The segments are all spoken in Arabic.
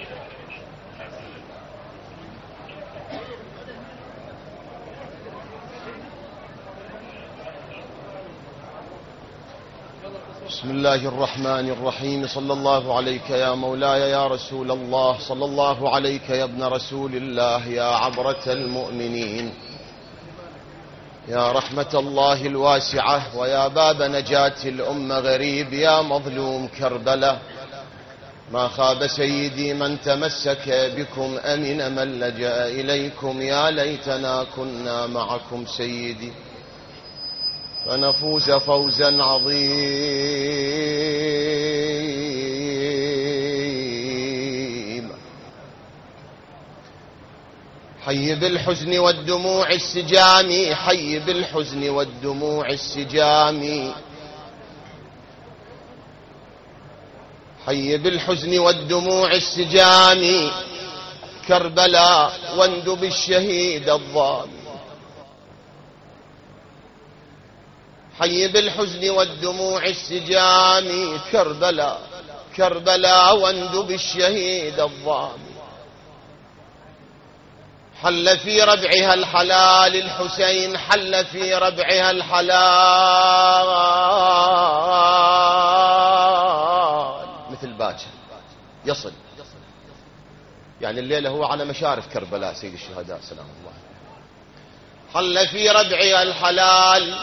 بسم الله الرحمن الرحيم. صلى الله عليك يا مولاي يا رسول الله، صلى الله عليك يا ابن رسول الله، يا عبرة المؤمنين، يا رحمة الله الواسعة، ويا باب نجاة الأمة غريب، يا مظلوم كربلاء. ما خاب سيدي من تمسك بكم، أمن من لجأ إليكم، يا ليتنا كنا معكم سيدي فنفوز فوزا عظيما. حي بالحزن والدموع السجام، حي بالحزن والدموع السجام، حي بالحزن والدموع السجام، كربلاء واندب الشهيد الظالم. حي بالحزن والدموع السجام، كربلاء كربلاء واندب الشهيد الظالم. حل في ربعها الحلال الحسين، حل في ربعها الحلال مثل باكر يصل. يعني الليلة هو على مشارف كربلاء سيد الشهداء سلام الله. حل في ربعها الحلال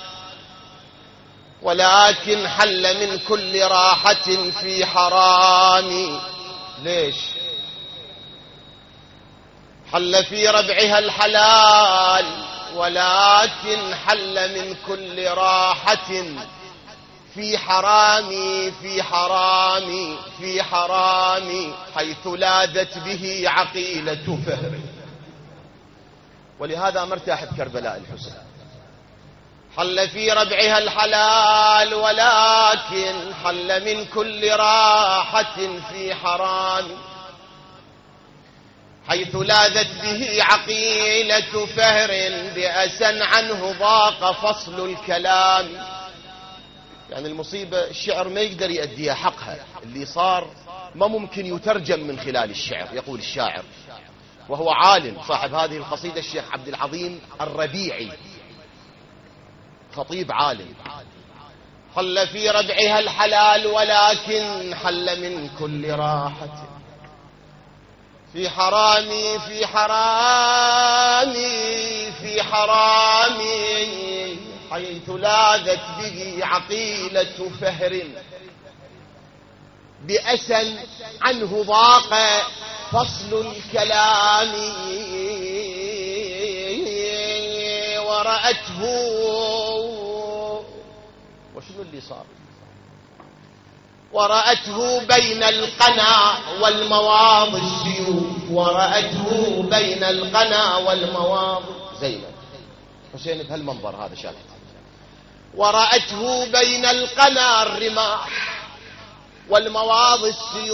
ولكن حل من كل راحة في حرام. ليش؟ حل في ربعها الحلال ولكن حل من كل راحة في حرامي في حرامي في حرامي، حيث لاذت به عقيلة فهر. ولهذا مرتاح بكربلاء الحسين. حل في ربعها الحلال ولكن حل من كل راحة في حرام، حيث لاذت به عقيلة فهر، بأسا عنه ضاق فصل الكلام. يعني المصيبة الشعر ما يقدر يؤديها حقها، اللي صار ما ممكن يترجم من خلال الشعر. يقول الشاعر وهو عالم صاحب هذه القصيدة الشيخ عبد العظيم الربيعي، خطيب عالم. حل في ربعها الحلال ولكن حل من كل راحة في حرامي في حرامي في حرامي، حيث لاذت به عقيلة فهر، بأسا عنه ضاق فصل الكلام. ورأته، وشنو اللي صار؟ ورأته بين القنا والمواض السيوف، ورأته بين القنا والمواض. زينب حسين بهالمنظر هذا شاف. ورأته بين القنا الرماح والمواض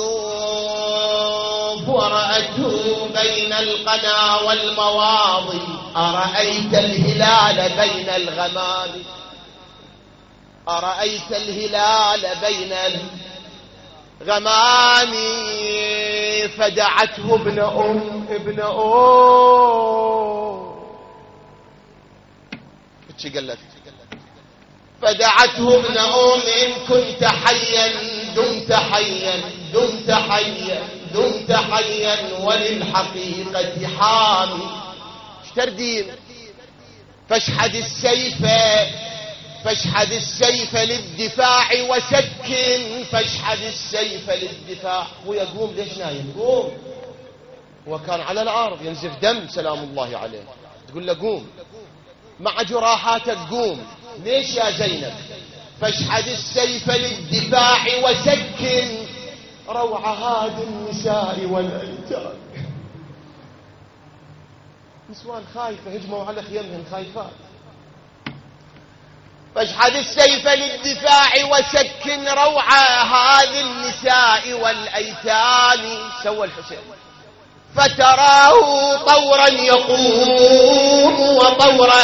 السيوف، ورأته بين القنا والمواض. أرأيت الهلال بين الغمام، أرأيت الهلال بين الغمام. فدعته ابن ابن فدعته ابن إن كنت حيا دمت حيا دمت حيا دمت حيا، وللحقيقة حامي. اشتردين فاشحد السيف، فاشحد السيف للدفاع وسكن، فاشحد السيف للدفاع. ويقوم ليش نايم؟ قوم. هو كان على الأرض ينزف دم سلام الله عليه، تقول له قوم مع جراحاتك قوم. ليش يا زينب؟ فاشحد السيف للدفاع وسكن روع هذه النساء والأيتام. نسوان خايفة هجموا على خيامهن خايفات. فاشحد السيف للدفاع وسكن روع هذه النساء والأيتام. سوى الحسين فتراه طورا يقوم وطورا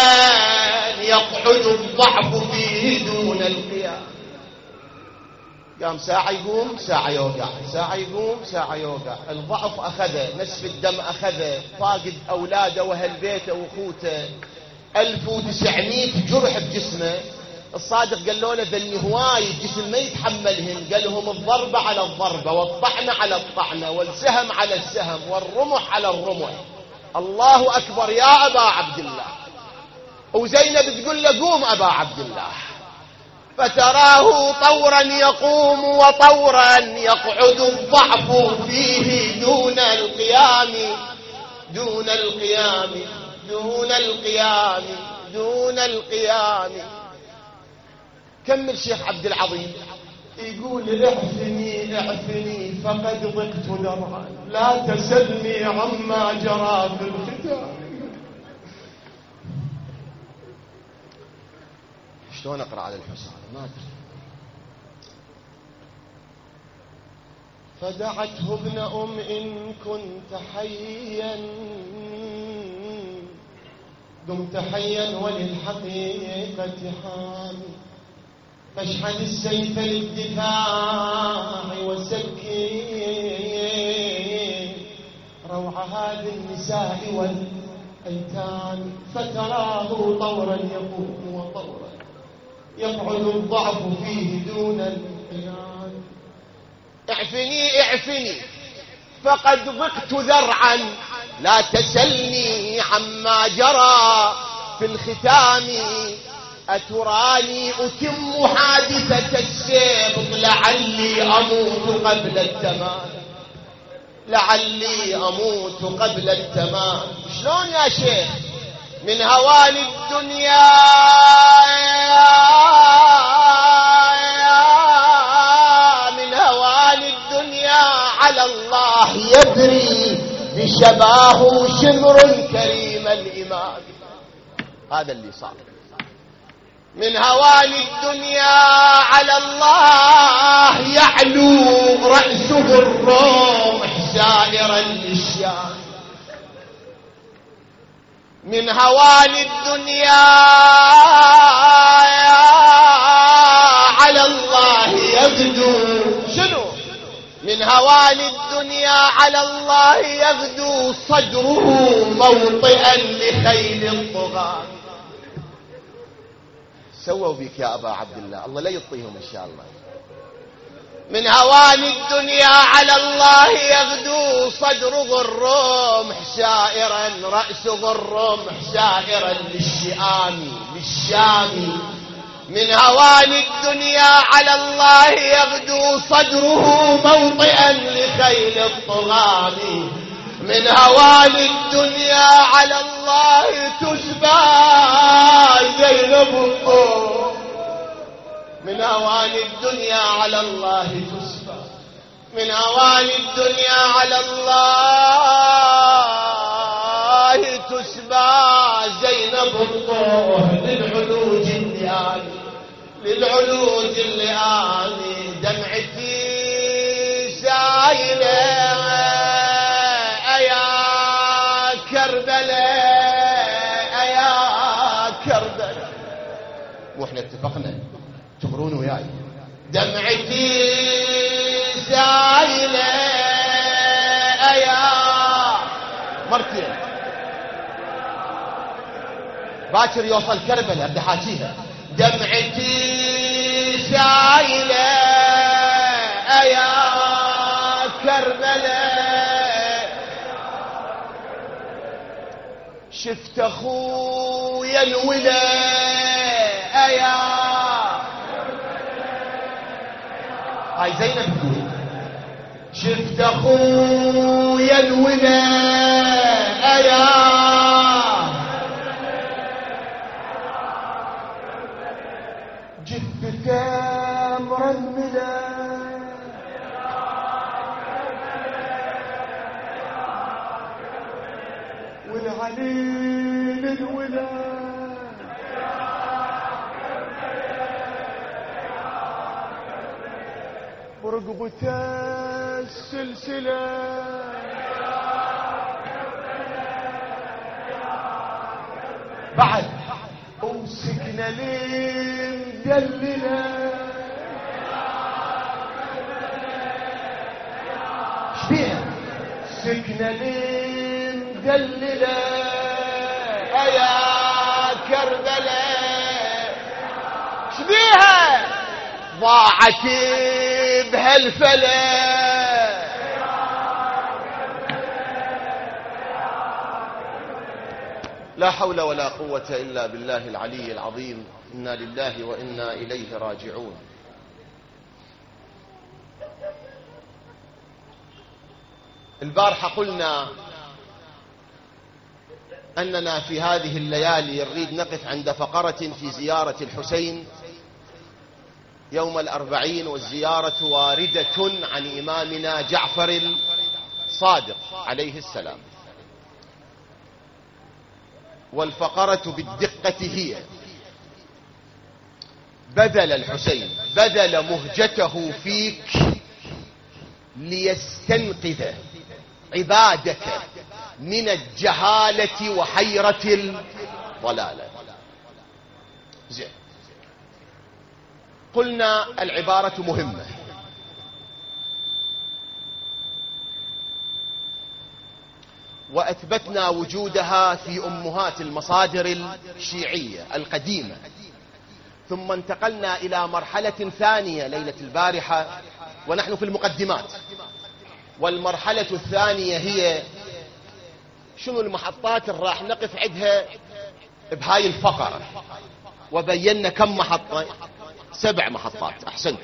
يقعد الضعف فيه دون القيام. قام ساعة يقوم ساعة يوقع، ساعة يقوم ساعة يوقع، الضعف أخذه، نسف الدم أخذه، فاقد أولاده وأهل بيته وأخوته، 1900 جرح بجسمه. الصادق قال له ذني هواي الجسم ما يتحملهن، قال لهم الضربة على الضربة والطعنة على الطعنة والسهم على السهم والرمح على الرمح. الله أكبر يا أبا عبد الله. وزينب تقول له قوم أبا عبد الله، فتراه طورا يقوم وطورا يقعد الضعف فيه دون القيام دون القيام دون القيام دون القيام. كمل شيخ عبد العظيم يقول اعفني اعفني فقد ضقت ذرعا لا تسلني عما جرى في الختام. شلون اقرا على الحسين ما ادري. فدعته ابن ان كنت حيا دمت حيا وللحقيقه حامي، فاشحذ السيف للدفاع والسكين روع هذه النساء والايتام. فتراه طورا يقوم وطورا يقعد الضعف فيه دون القيام. اعفني اعفني فقد ضقت ذرعا لا تسلني عما جرى في الختام. أتراني أتم حادثة السابق لعلي أموت قبل التمام، لعلي أموت قبل التمام. شلون يا شيخ؟ من هوان الدنيا من هوان الدنيا على الله يدري بشباه شمر كريم الإمام. هذا اللي صار. من هوان الدنيا على الله يعلو رأسه الرمح سائرا للشام. من هوان الدنيا على الله يغدو شنو؟ من هوان الدنيا على الله يغدو صدره موطئا لخيل الطغاة. سووا بك يا أبا عبد الله، الله لا يطيهم إن شاء الله. من هوان الدنيا على الله يغدو صدره الرمح سائرا رأسه الرمح سائرا للشام. من هوان الدنيا على الله يغدو صدره موطئا لخيل الطغام. من هوان الدنيا على الله تسبى زينب الطور. من هوان الدنيا على الله تسبى، من هوان الدنيا على الله تسبى زينب الطور. للعلوج اللئام للعلوج اللئام دمعتي سايله يا كربلاء يا كربلاء. واحنا اتفقنا تمرون وياي. دمعتي سايله يا مرتين باكر يوصل كربلاء بدي حاكيها. دمعتي سايله يا كربلاء شفت اخويا الولاء يا هاي زينب تقول شفت اخويا الولاء يا جثته مرمله والعليل الولاء برقبته السلسلة بعد وسكنة للدللة سكنة مدللة يا كربلاء شبيها ضاعت بهالفلا لا حول ولا قوة إلا بالله العلي العظيم. إنا لله وإنا إليه راجعون. البارحة قلنا أننا في هذه الليالي نريد نقف عند فقرة في زيارة الحسين يوم الأربعين، والزيارة واردة عن إمامنا جعفر الصادق عليه السلام. والفقرة بالدقة هي: بذل الحسين بذل مهجته فيك ليستنقذ عبادك من الجهالة وحيرة الضلالة. زين، قلنا العبارة مهمة، وأثبتنا وجودها في أمهات المصادر الشيعية القديمة، ثم انتقلنا إلى مرحلة ثانية ليلة البارحة ونحن في المقدمات. والمرحلة الثانية هي شنو المحطات اللي راح نقف عندها بهاي الفقرة، وبينا كم محطة؟ 7 محطات. أحسنت.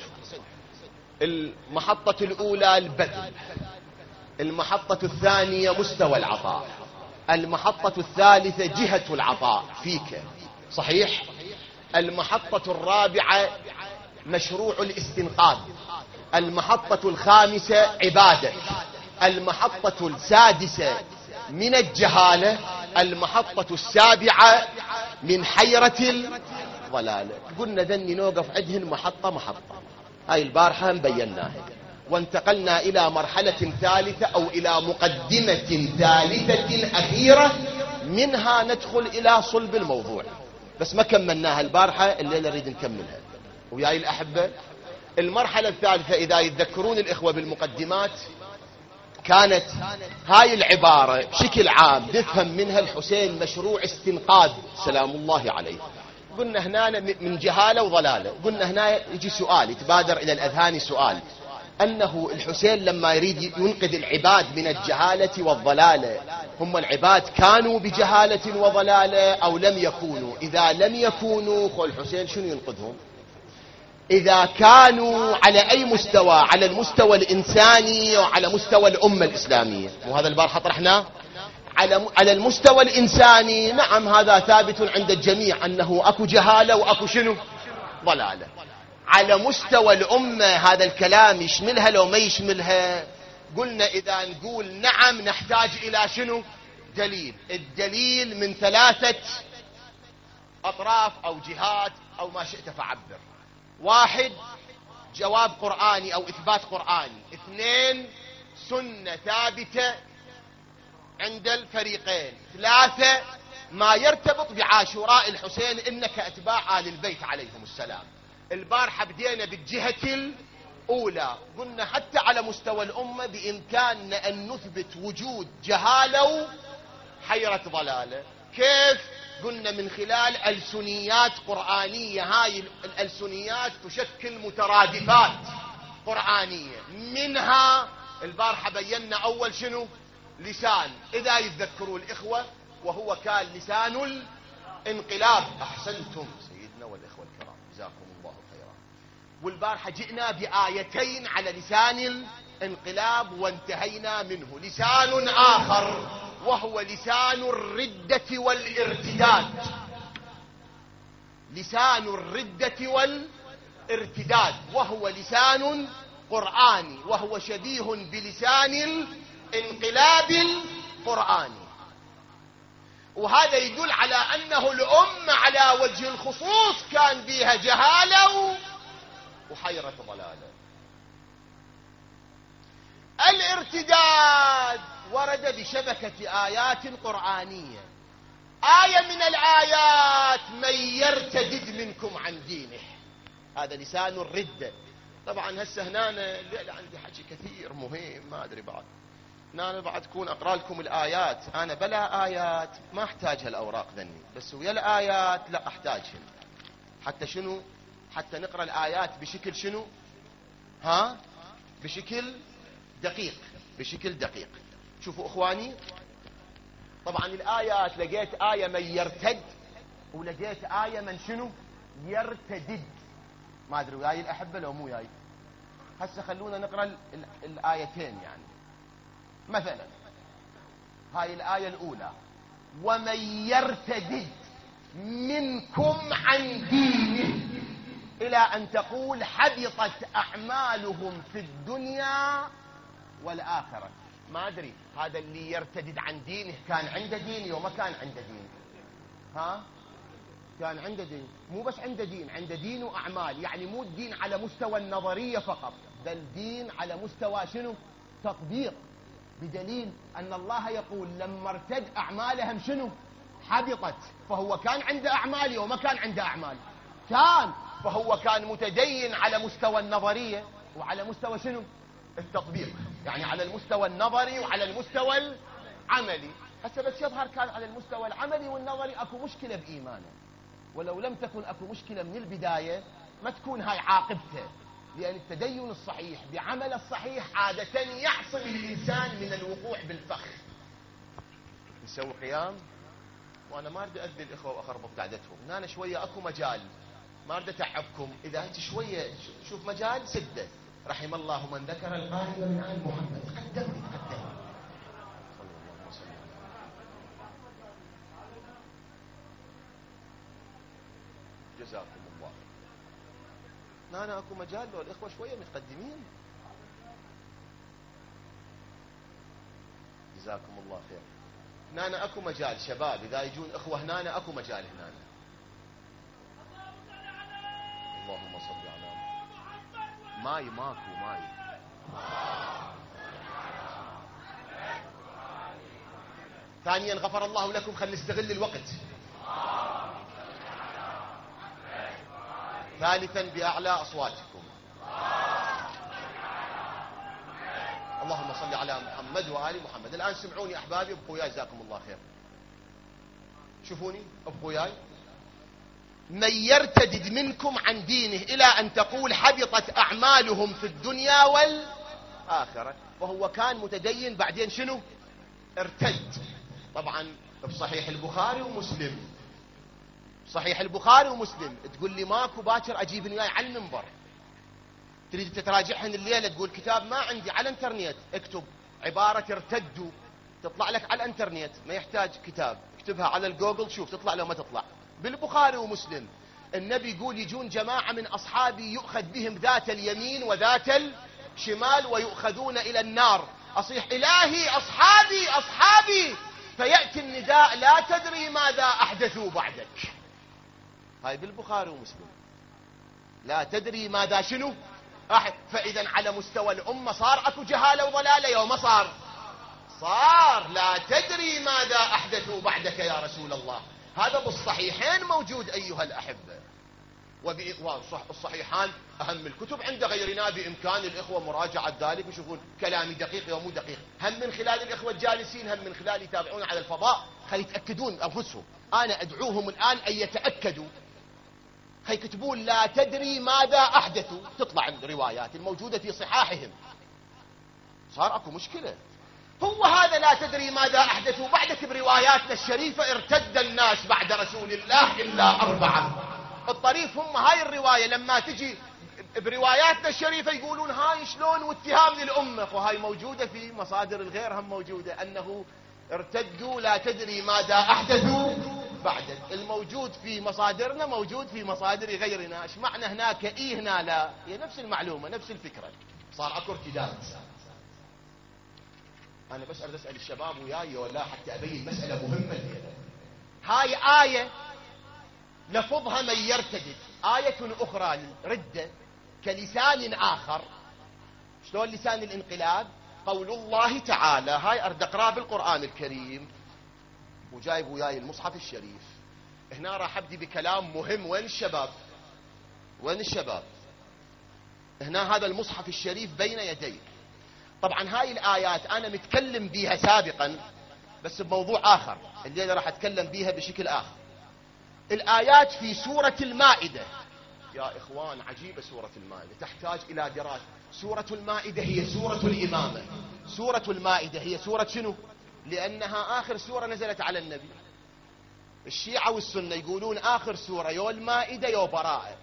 المحطة الأولى البذل، المحطة الثانية مستوى العطاء، المحطة الثالثة جهة العطاء فيك، صحيح؟ المحطة الرابعة مشروع الاستنقاذ، المحطة الخامسة عبادة، المحطة السادسة من الجهالة، المحطة السابعة من حيرة الضلالة. قلنا ذني نوقف عندهن محطة محطة. هاي البارحة مبيناها، وانتقلنا إلى مرحلة ثالثة أو إلى مقدمة ثالثة أخيرة، منها ندخل إلى صلب الموضوع، بس ما كملناها البارحة، الليلة نريد نكملها. وياي الأحبة، المرحلة الثالثة إذا يتذكرون الإخوة بالمقدمات كانت هاي العبارة بشكل عام نفهم منها الحسين مشروع استنقاذ سلام الله عليه. قلنا هنا من جهالة وضلالة. قلنا هنا يجي سؤال يتبادر إلى الأذهان، سؤال أنه الحسين لما يريد ينقذ العباد من الجهالة والضلالة، هم العباد كانوا بجهالة وضلالة أو لم يكونوا؟ إذا لم يكونوا خو الحسين شنو ينقذهم؟ إذا كانوا على أي مستوى؟ على المستوى الإنساني وعلى مستوى الأمة الإسلامية. وهذا البارحة طرحناه. على المستوى الإنساني نعم هذا ثابت عند الجميع أنه أكو جهالة وأكو شنو؟ ضلالة. على مستوى الأمة هذا الكلام يشملها لو ما يشملها؟ قلنا إذا نقول نعم نحتاج إلى شنو؟ دليل. الدليل من 3 أطراف أو جهات أو ما شئت فعبر. 1 جواب قرآني أو إثبات قرآني. 2 سنة ثابتة عند الفريقين. 3 ما يرتبط بعاشوراء الحسين إنك أتباع آل البيت عليهم السلام. البارحة بدينا بالجهة الأولى، قلنا حتى على مستوى الأمة بإمكاننا أن نثبت وجود جهالة وحيرة ضلالة. كيف؟ قلنا من خلال ألسنيات قرآنية. هاي الألسنيات تشكل مترادفات قرآنية، منها البارحة بينا أول شنو؟ لسان، إذا يتذكروا الإخوة، وهو كان لسان الانقلاب. أحسنتم سيدنا والإخوة الكرام جزاكم الله خيرا. والبارحة جئنا بآيتين على لسان الانقلاب وانتهينا منه. لسان آخر وهو لسان الردة والارتداد. لسان الردة والارتداد وهو لسان قرآني، وهو شبيه بلسان الانقلاب القرآني. وهذا يدل على أنه الأمة على وجه الخصوص كان بها جهالة وحيرة ضلالة. الارتداد ورد بشبكة آيات قرآنية. آية من الآيات: من يرتدد منكم عن دينه. هذا لسان الردة. طبعا هسه هنا الليلة عندي حكي كثير مهم، ما أدري بعد أنا بعد كون أقرأ لكم الآيات، أنا بلا آيات ما أحتاج هالأوراق ذني، بس ويا الآيات لا أحتاجهن. حتى شنو؟ حتى نقرأ الآيات بشكل شنو؟ بشكل دقيق، بشكل دقيق. شوفوا إخواني، طبعا الآيات لقيت آية من يرتد، ولقيت آية من شنو؟ يرتدد. ما أدري وياي الأحبة لو مو وياي. هسه خلونا نقرأ الآيتين. يعني مثلا هاي الآية الأولى: ومن يرتدد منكم عن دينه إلى أن تقول حبطت أعمالهم في الدنيا والآخرة. ما أدري هذا اللي يرتدد عن دينه كان عنده دين وما كان عنده دين؟ كان عنده دين، مو بس عنده دين، عنده دين وأعمال. يعني مو الدين على مستوى النظرية فقط، بل دين على مستوى شنو؟ تطبيق. بدليل أن الله يقول لما ارتد أعمالهم شنو؟ حبطت. فهو كان عنده أعمال وما كان عنده أعمال؟ كان. فهو كان متدين على مستوى النظرية وعلى مستوى شنو؟ التطبيق. يعني على المستوى النظري وعلى المستوى العملي. هسه بس يظهر كان على المستوى العملي والنظري اكو مشكلة بإيمانه، ولو لم تكن اكو مشكلة من البداية ما تكون هاي عاقبته. لأن التدين الصحيح بعمل الصحيح عادة يعصم الإنسان من الوقوع بالفخ. نسوي قيام، وأنا ما أريد أذي الإخوة وأخربط قعدتهم. أنا شوية أكو مجال، ما أريد أتعبكم. إذا أنت شوية شوف مجال سده. رحم الله من ذكر القائل من آل محمد. قدمني قدمني. جزاكم الله. أنا أكو مجال لو الإخوة شوية متقدمين. جزاكم الله خير. هنا أكو مجال شباب، إذا يجون إخوة هنا أكو مجال هنا. اللهم صل على محمد. ماي ماكو ماي. ثانيا غفر الله لكم. خلينا نستغل الوقت. ثالثا بأعلى أصواتكم. اللهم صل على محمد وآل محمد. الآن سمعوني أحبابي، ابقوا وياي جزاكم الله خير. شوفوني ابقوا وياي. من يرتدد منكم عن دينه إلى أن تقول حبطت أعمالهم في الدنيا والآخرة. فهو كان متدين بعدين شنو؟ ارتد. طبعا بصحيح البخاري ومسلم، صحيح البخاري ومسلم. تقول لي ماكو، باكر اجيبن وياي على المنبر. تريد تتراجعهن الليله تقول كتاب ما عندي، على الانترنت اكتب عباره ارتدوا تطلع لك على الانترنت، ما يحتاج كتاب. اكتبها على الجوجل شوف تطلع لو ما تطلع. بالبخاري ومسلم النبي يقول يجون جماعه من اصحابي يؤخذ بهم ذات اليمين وذات الشمال ويؤخذون الى النار. اصيح الهي اصحابي اصحابي، فياتي النداء لا تدري ماذا احدثوا بعدك. هاي بالبخاري ومسلم. لا تدري ماذا شنو فإذا على مستوى الأمة صار أكو جهالة وضلالة يوم صار لا تدري ماذا أحدثوا بعدك يا رسول الله. هذا بالصحيحين موجود أيها الأحبة، والصحيحان أهم الكتب عند غيرنا. بإمكان الإخوة مراجعة ذلك ويشوفون كلامي دقيق ومو دقيق. هم من خلال الإخوة الجالسين، هم من خلال يتابعون على الفضاء، خلي يتأكدون أنفسهم. أنا أدعوهم الآن أن يتأكدوا، يكتبون لا تدري ماذا أحدثوا، تطلع الروايات الموجودة في صحاحهم. صار أكو مشكلة. هو هذا لا تدري ماذا أحدثوا بعدك برواياتنا الشريفة. ارتد الناس بعد رسول الله إلا 4. الطريف هم هاي الرواية لما تجي برواياتنا الشريفة يقولون هاي شلون واتهام للأمة، وهاي موجودة في مصادر الغير هم موجودة، أنه ارتدوا لا تدري ماذا أحدثوا بعدك. الموجود في مصادرنا موجود في مصادر غيرنا. ايش معنى هناك ايه هنا لا؟ هي نفس المعلومة نفس الفكرة. صار اكو ارتداد. انا بس اريد اسال الشباب وياي ولا حتى ابين مسألة مهمة الليلة. هاي آية لفظها من يرتدد، آية أخرى ردة كلسان آخر. شلون لسان الانقلاب؟ قول الله تعالى. هاي اريد اقرأ بالقرآن الكريم وجايب وياي المصحف الشريف. هنا راح ابدي بكلام مهم. وين الشباب؟ وين الشباب؟ هنا هذا المصحف الشريف بين يديك. طبعا هاي الآيات أنا متكلم بيها سابقا بس بموضوع آخر، الليلة راح أتكلم بيها بشكل آخر. الآيات في سورة المائدة يا إخوان عجيبة، سورة المائدة تحتاج إلى دراسة. سورة المائدة هي سورة الإمامة. سورة المائدة هي سورة شنو؟ لأنها آخر سورة نزلت على النبي. الشيعة والسنة يقولون آخر سورة يو المائدة يو براءة،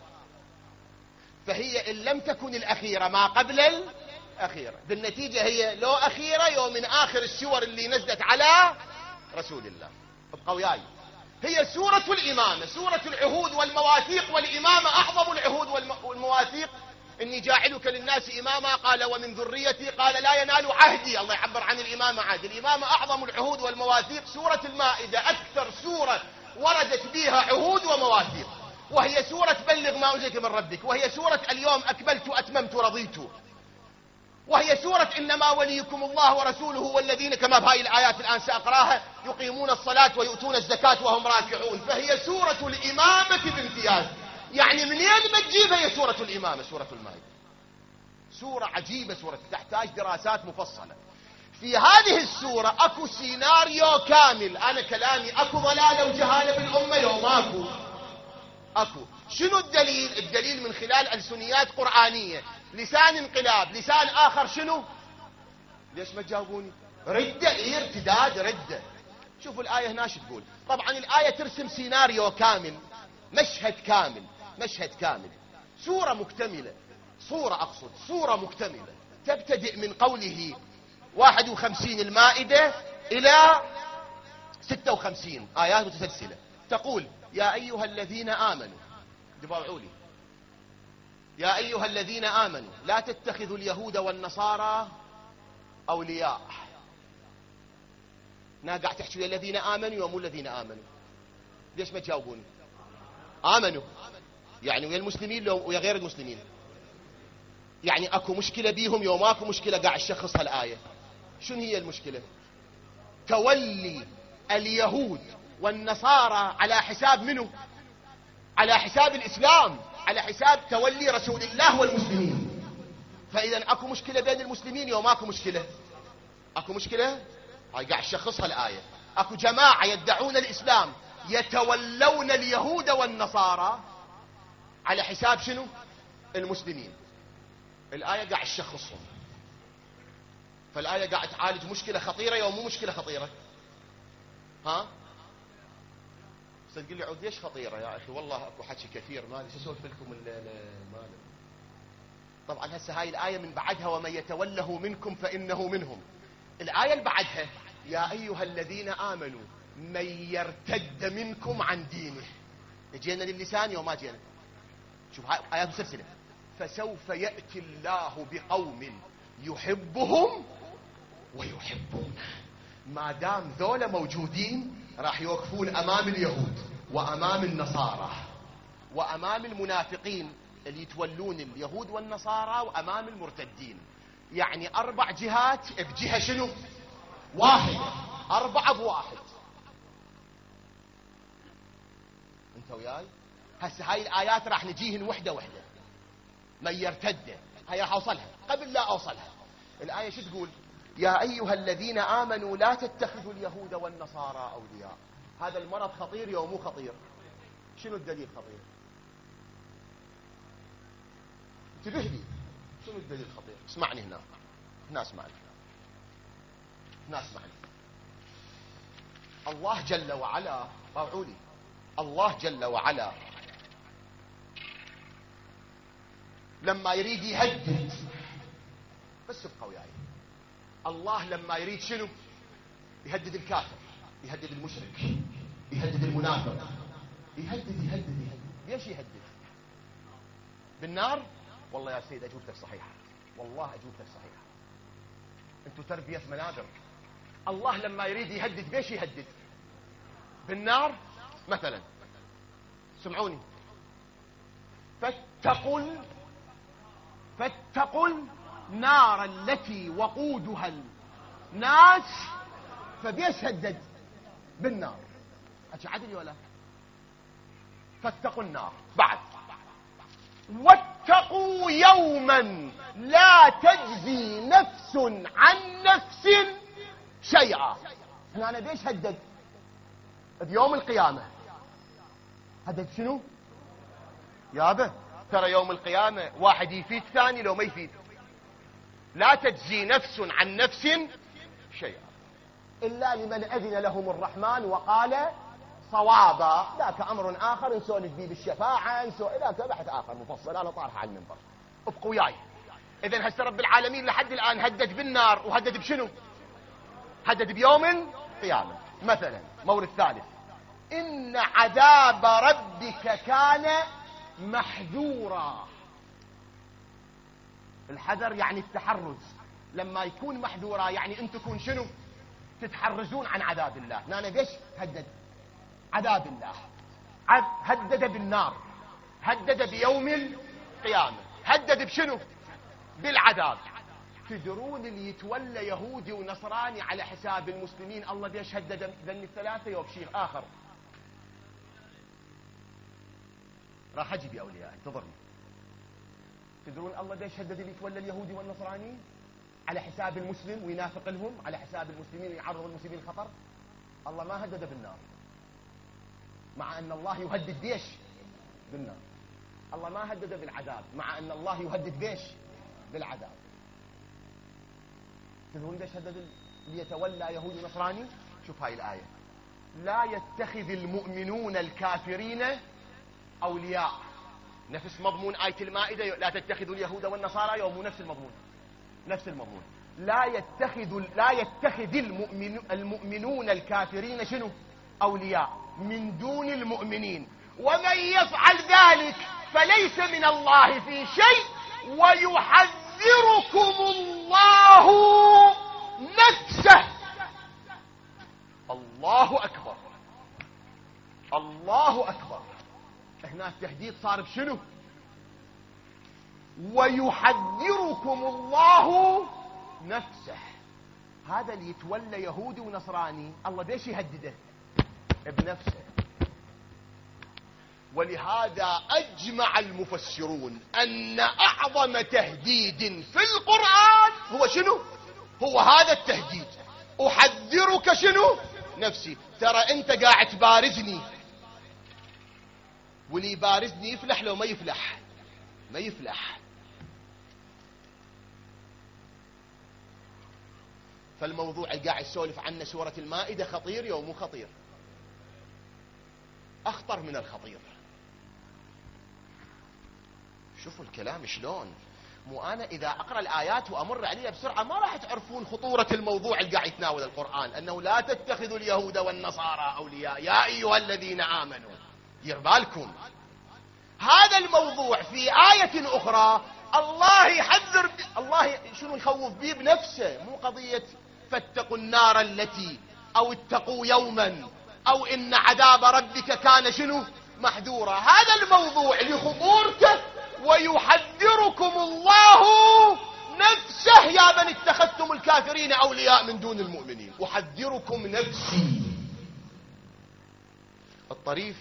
فهي إن لم تكن الأخيرة ما قبل الأخيرة، بالنتيجة هي لو أخيرة يو من آخر السور اللي نزلت على رسول الله. ابقوا وياي. هي سورة الإمامة، سورة العهود والمواثيق، والإمامة أعظم العهود والمواثيق. إني جاعلك للناس إماما، قال ومن ذريتي، قال لا ينال عهدي. الله يعبر عن الإمامة عاد. الإمامة أعظم العهود والمواثيق. سورة المائدة أكثر سورة وردت بها عهود ومواثيق، وهي سورة بلغ ما أنزلك من ربك، وهي سورة اليوم أكملت أتممت رضيت، وهي سورة إنما وليكم الله ورسوله والذين، كما بهاي الآيات الآن سأقراها، يقيمون الصلاة ويؤتون الزكاة وهم راكعون. فهي سورة الإمامة بامتياز. يعني منين ما تجيبها هي سورة الإمامة. سورة المائدة سورة عجيبة، سورة تحتاج دراسات مفصلة. في هذه السورة أكو سيناريو كامل. أنا كلامي أكو ضلالة وجهالة بالأمة يوم أكو. شنو الدليل؟ الدليل من خلال ألسنيات قرآنية، لسان انقلاب، لسان آخر شنو؟ ليش ما تجاوبوني؟ ردة، ارتداد، ردة. شوفوا الآية هنا شو تقول. طبعا الآية ترسم سيناريو كامل، مشهد كامل، مشهد كامل. سورة مكتملة، صورة مكتملة تبتدئ من قوله 51 المائدة إلى 56 آيات متسلسلة. تقول يا أيها الذين آمنوا، دباوعوا لي، يا أيها الذين آمنوا لا تتخذوا اليهود والنصارى أولياء. قاعد تحكي الذين آمنوا ومو الذين آمنوا. ليش ما تجاوبوني؟ آمنوا يعني ويا المسلمين لو ويا غير المسلمين؟ يعني أكو مشكلة بيهم يوم أكو مشكلة قاعد شخصها الآية. شنو هي المشكلة؟ تولي اليهود والنصارى على حساب منه؟ على حساب الإسلام، على حساب تولي رسول الله والمسلمين. فإذا أكو مشكلة بين المسلمين يوم أكو مشكلة. أكو مشكلة هاي قاعد شخصها الآية. أكو جماعة يدعون الإسلام يتولون اليهود والنصارى على حساب شنو؟ المسلمين. الآية قاعد تشخصهم. فالآية قاعد تعالج مشكلة خطيرة يوم مو مشكلة خطيرة. ها؟ تقول لي عود ليش خطيرة يا أخي؟ والله أكو حكي كثير مالي، شو أسولف لكم مالي. طبعا هسه هاي الآية من بعدها ومن يتوله منكم فإنه منهم. الآية اللي بعدها يا أيها الذين آمنوا من يرتد منكم عن دينه. جينا للسان يوم ما جينا. شوف هاي آيات مسلسلة. فسوف يأتي الله بقوم يحبهم ويحبونه. ما دام ذولا موجودين راح يوقفون أمام اليهود وأمام النصارى وأمام المنافقين اللي يتولون اليهود والنصارى وأمام المرتدين. يعني 4 جهات بجهة شنو؟ واحدة. 4 بواحد. انت وياي؟ هسه هاي الآيات راح نجيهن وحدة وحدة. من يرتد هاي راح أوصلها. قبل لا أوصلها الآية شو تقول؟ يا أيها الذين آمنوا لا تتخذوا اليهود والنصارى أولياء. هذا المرض خطير يوم مو خطير؟ شنو الدليل خطير؟ انتبه لي. شنو الدليل خطير؟ اسمعني هنا. هنا اسمعني. هنا اسمعني. الله جل وعلا، طاوعوا لي، الله جل وعلا لما يريد يهدد، بس ابقوا وياي، الله لما يريد شنو؟ يهدد الكافر، يهدد المشرك، يهدد المنافق، يهدد. ليش يهدد؟ بالنار؟ والله يا سيد أجوبتك صحيحة، والله أجوبتك صحيحة. انتوا تربية منابر. الله لما يريد يهدد بيش يهدد؟ بالنار مثلا. سمعوني. فاتقوا النار التي وقودها الناس. فبيش هدد؟ بالنار. أجي عدل ولا؟ فاتقوا النار. بعد واتقوا يوما لا تجزي نفس نفس عن نفس شيئا. هنا أنا ليش هدد بيوم القيامة؟ هدد شنو؟ يابا ترى يوم القيامة واحد يفيد ثاني لو ما يفيد. لا تجزي نفس عن نفس شيئا إلا لمن أذن لهم الرحمن وقال صوابا. ذاك أمر آخر نسولف به بالشفاعة، ذاك بحث آخر مفصل أنا طارح على المنبر. ابقوا وياي. إذن هسه رب العالمين لحد الآن هدد بالنار، وهدد بشنو؟ هدد بيوم القيامة. مثلا مورد ثالث: إن عذاب ربك كان محذورا. الحذر يعني التحرز. لما يكون محذورا يعني أنت تكون شنو؟ تتحرزون عن عذاب الله. أنا ليش هدد عذاب الله؟ هدد بالنار، هدد بيوم القيامة، هدد بشنو؟ بالعذاب. تدرون اللي يتولى يهودي ونصراني على حساب المسلمين الله ليش هدد ذن الثلاثة؟ يوم شيء آخر راح أجي بأولياء انتظرني. تدرون الله ليش هدد اللي يتولى اليهودي والنصراني على حساب المسلم وينافق لهم على حساب المسلمين ويعرض المسلمين للخطر؟ الله ما هدد بالنار، مع أن الله يهدد بيش بالنار. الله ما هدد بالعذاب، مع أن الله يهدد بيش بالعذاب. تدرون ليش هدد اللي يتولى يهودي ونصراني؟ شوف هاي الآية: لا يتخذ المؤمنون الكافرين أولياء. نفس مضمون آية المائدة: لا تتخذوا اليهود والنصارى. يوم نفس المضمون، نفس المضمون. لا يتخذ المؤمنون الكافرين شنو؟ أولياء من دون المؤمنين، ومن يفعل ذلك فليس من الله في شيء ويحذركم الله نفسه. الله أكبر، الله أكبر. هنا التهديد صار بشنو؟ ويحذركم الله نفسه. هذا اللي يتولى يهودي ونصراني الله ليش يهدده؟ بنفسه. ولهذا أجمع المفسرون أن أعظم تهديد في القرآن هو شنو؟ هو هذا التهديد: أحذرك شنو؟ نفسي. ترى أنت قاعد تبارزني، واللي يبارزني يفلح لو ما يفلح؟ ما يفلح. فالموضوع اللي قاعد يسولف عنه سورة المائدة خطير يوم مو خطير؟ أخطر من الخطير. شوفوا الكلام شلون. مو أنا إذا أقرأ الآيات وأمر عليها بسرعة ما راح تعرفون خطورة الموضوع اللي قاعد يتناول القرآن، أنه لا تتخذوا اليهود والنصارى أولياء يا أيها الذين آمنوا. دير بالكم، هذا الموضوع في آية أخرى الله يحذر الله شنو يخوف به بنفسه. مو قضية فاتقوا النار التي أو اتقوا يوما أو إن عذاب ربك كان شنو؟ محذورا. هذا الموضوع لخطورته ويحذركم الله نفسه. يا من اتخذتم الكافرين أولياء من دون المؤمنين أحذركم نفسي. الطريف: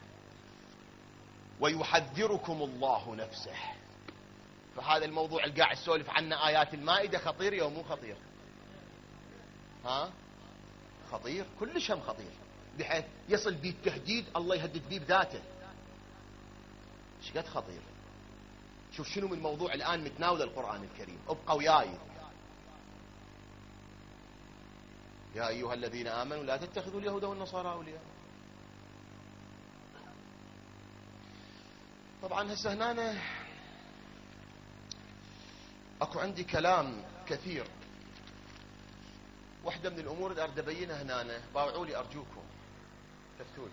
ويحذركم الله نفسه. فهذا الموضوع اللي قاعد يسولف عنه آيات المائدة خطير يوم مو خطير؟ ها؟ خطير، كلش هم خطير، بحيث يصل به التهديد الله يهدد به بذاته. ايش قد خطير. شوف شنو من موضوع الآن متناول القرآن الكريم. ابقوا وياي: يا أيها الذين آمنوا لا تتخذوا اليهود والنصارى أولياء. طبعا هسه هنا اكو عندي كلام كثير. واحدة من الامور اللي اريد ابينها هنا، باوعوا لي ارجوكم، تفتولي.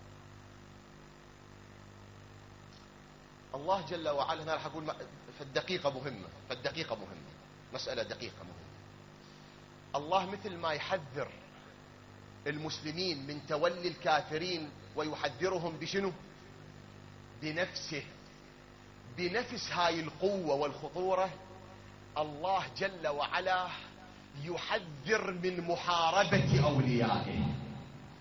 الله جل وعلا هنا راح اقول فالدقيقة مهمة، فالدقيقة مهمة، مسألة دقيقة مهمة. الله مثل ما يحذر المسلمين من تولي الكافرين ويحذرهم بشنو؟ بنفسه، بنفس هاي القوة والخطورة. الله جل وعلا يحذر من محاربة أوليائه.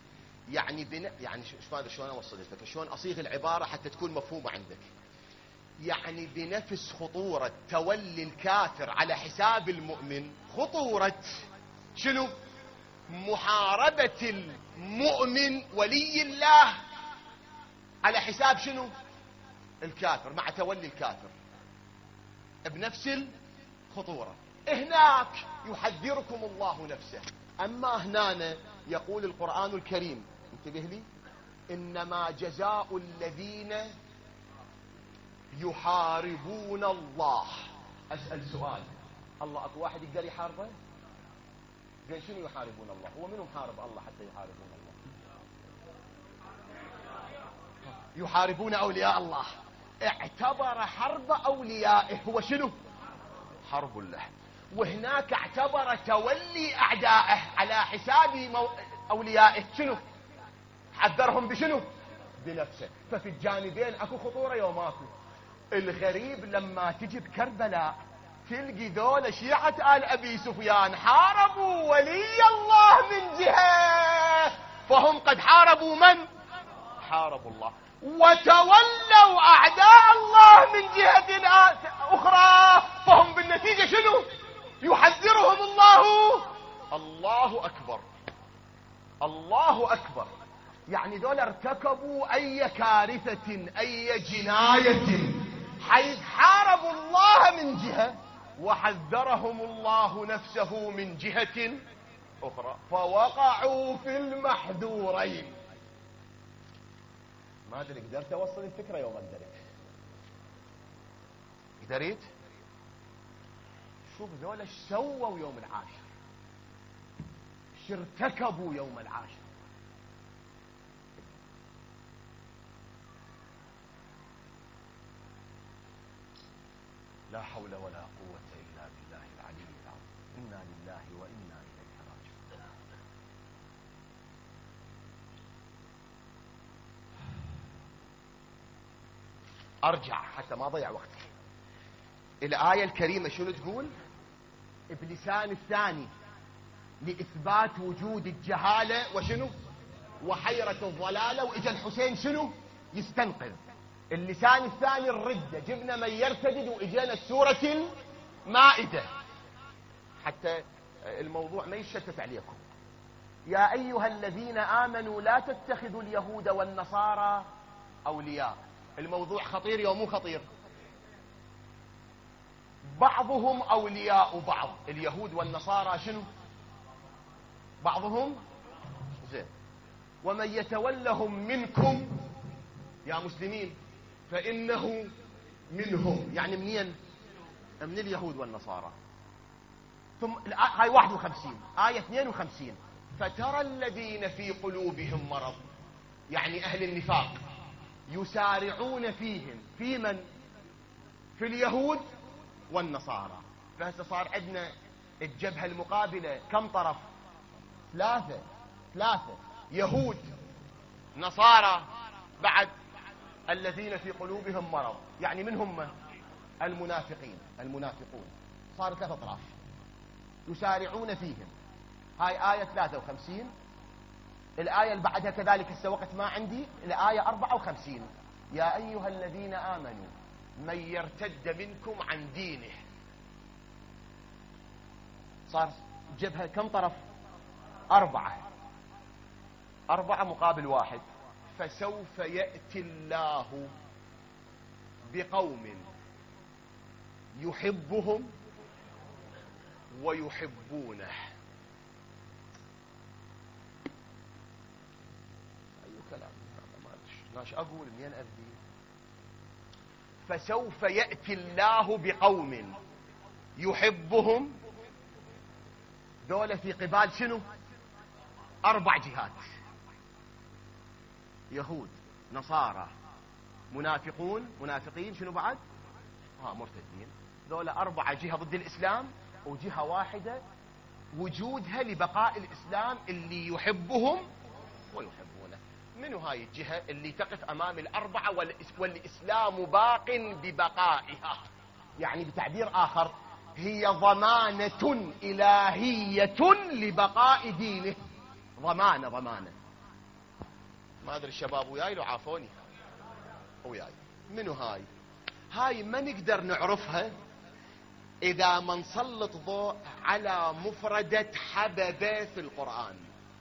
يعني يعني ما ادري شلون اوصل لك، شلون اصيغ العبارة حتى تكون مفهومة عندك. يعني بنفس خطورة تولي الكافر على حساب المؤمن خطورة شنو؟ محاربة المؤمن ولي الله على حساب شنو؟ الكافر، مع تولي الكافر بنفس الخطورة. هناك يحذركم الله نفسه، أما هنا يقول القرآن الكريم، انتبه لي، إنما جزاء الذين يحاربون الله. أسأل سؤال، الله أكو واحد يقدر يحاربه؟ قال شنو يحاربون الله؟ هو منهم حارب الله حتى يحاربون الله؟ يحاربون أولياء الله. اعتبر حرب أوليائه هو شنو؟ حرب الله. وهناك اعتبر تولي أعدائه على حساب أوليائه شنو؟ حذرهم بشنو؟ بنفسه. ففي الجانبين اكو خطورة يوم اكو. الغريب لما تجي بكربلاء تلقي ذول شيعة آل أبي سفيان حاربوا ولي الله من جهة، فهم قد حاربوا من؟ حاربوا الله. وتولوا أعداء الله من جهة أخرى، فهم بالنتيجة شنو؟ يحذرهم الله. الله أكبر، الله أكبر. يعني ذول ارتكبوا أي كارثة أي جناية حيث حاربوا الله من جهة وحذرهم الله نفسه من جهة أخرى، فوقعوا في المحذورين. ما أدري قدرت أوصل الفكرة يوم قدرت؟ قدرت؟ شوف ذولا ايش سووا يوم العاشر، ايش ارتكبوا يوم العاشر. لا حول ولا قوة إلا بالله العلي العظيم. إنا لله وإنا إليه راجعون. أرجع حتى ما أضيع وقتي. الآية الكريمة شنو تقول؟ بلسان الثاني لإثبات وجود الجهالة وشنو؟ وحيرة الضلالة. وإجا الحسين شنو؟ يستنقذ. اللسان الثاني الردة، جبنا من يرتدد وإجانا سورة المائدة حتى الموضوع ما يشتت عليكم. يا أيها الذين آمنوا لا تتخذوا اليهود والنصارى أولياء. الموضوع خطير يوم مو خطير؟ بعضهم أولياء بعض. اليهود والنصارى شنو؟ بعضهم زين. ومن يتولهم منكم يا مسلمين فإنه منهم. يعني منين؟ من اليهود والنصارى. ثم هاي 51. آية 52 فترى الذين في قلوبهم مرض، يعني أهل النفاق، يسارعون فيهم. في من؟ في اليهود والنصارى. فهسه صار عندنا الجبهة المقابلة كم طرف؟ ثلاثة. يهود نصارى بعد الذين في قلوبهم مرض، يعني من هم؟ المنافقون. صار ثلاثة أطراف يسارعون فيهم. هاي آية 53. الآية اللي بعدها كذلك هسه وقت ما عندي، الآية 54 يا أيها الذين آمنوا من يرتد منكم عن دينه. صار جبهة كم طرف؟ 4 مقابل 1. فسوف يأتي الله بقوم يحبهم ويحبونه. أي كلام هذا؟ ما أقول منين أبدي؟ فسوف يأتي الله بقوم يحبهم. دولة في قبال شنو؟ 4 جهات: يهود، نصارى، منافقين شنو بعد؟ مرتدين. دولة 4 جهة ضد الإسلام، وجهة واحدة وجودها لبقاء الإسلام اللي يحبهم ويحبونه. منو هاي الجهة اللي تقف أمام ال4 والإسلام باق ببقائها؟ يعني بتعبير آخر هي ضمانة إلهية لبقاء دينه. ضمانة. ما أدري الشباب وياي لو عافوني وياي. منو هاي؟ هاي ما نقدر نعرفها إذا ما نسلط ضوء على مفردة حبب في القرآن،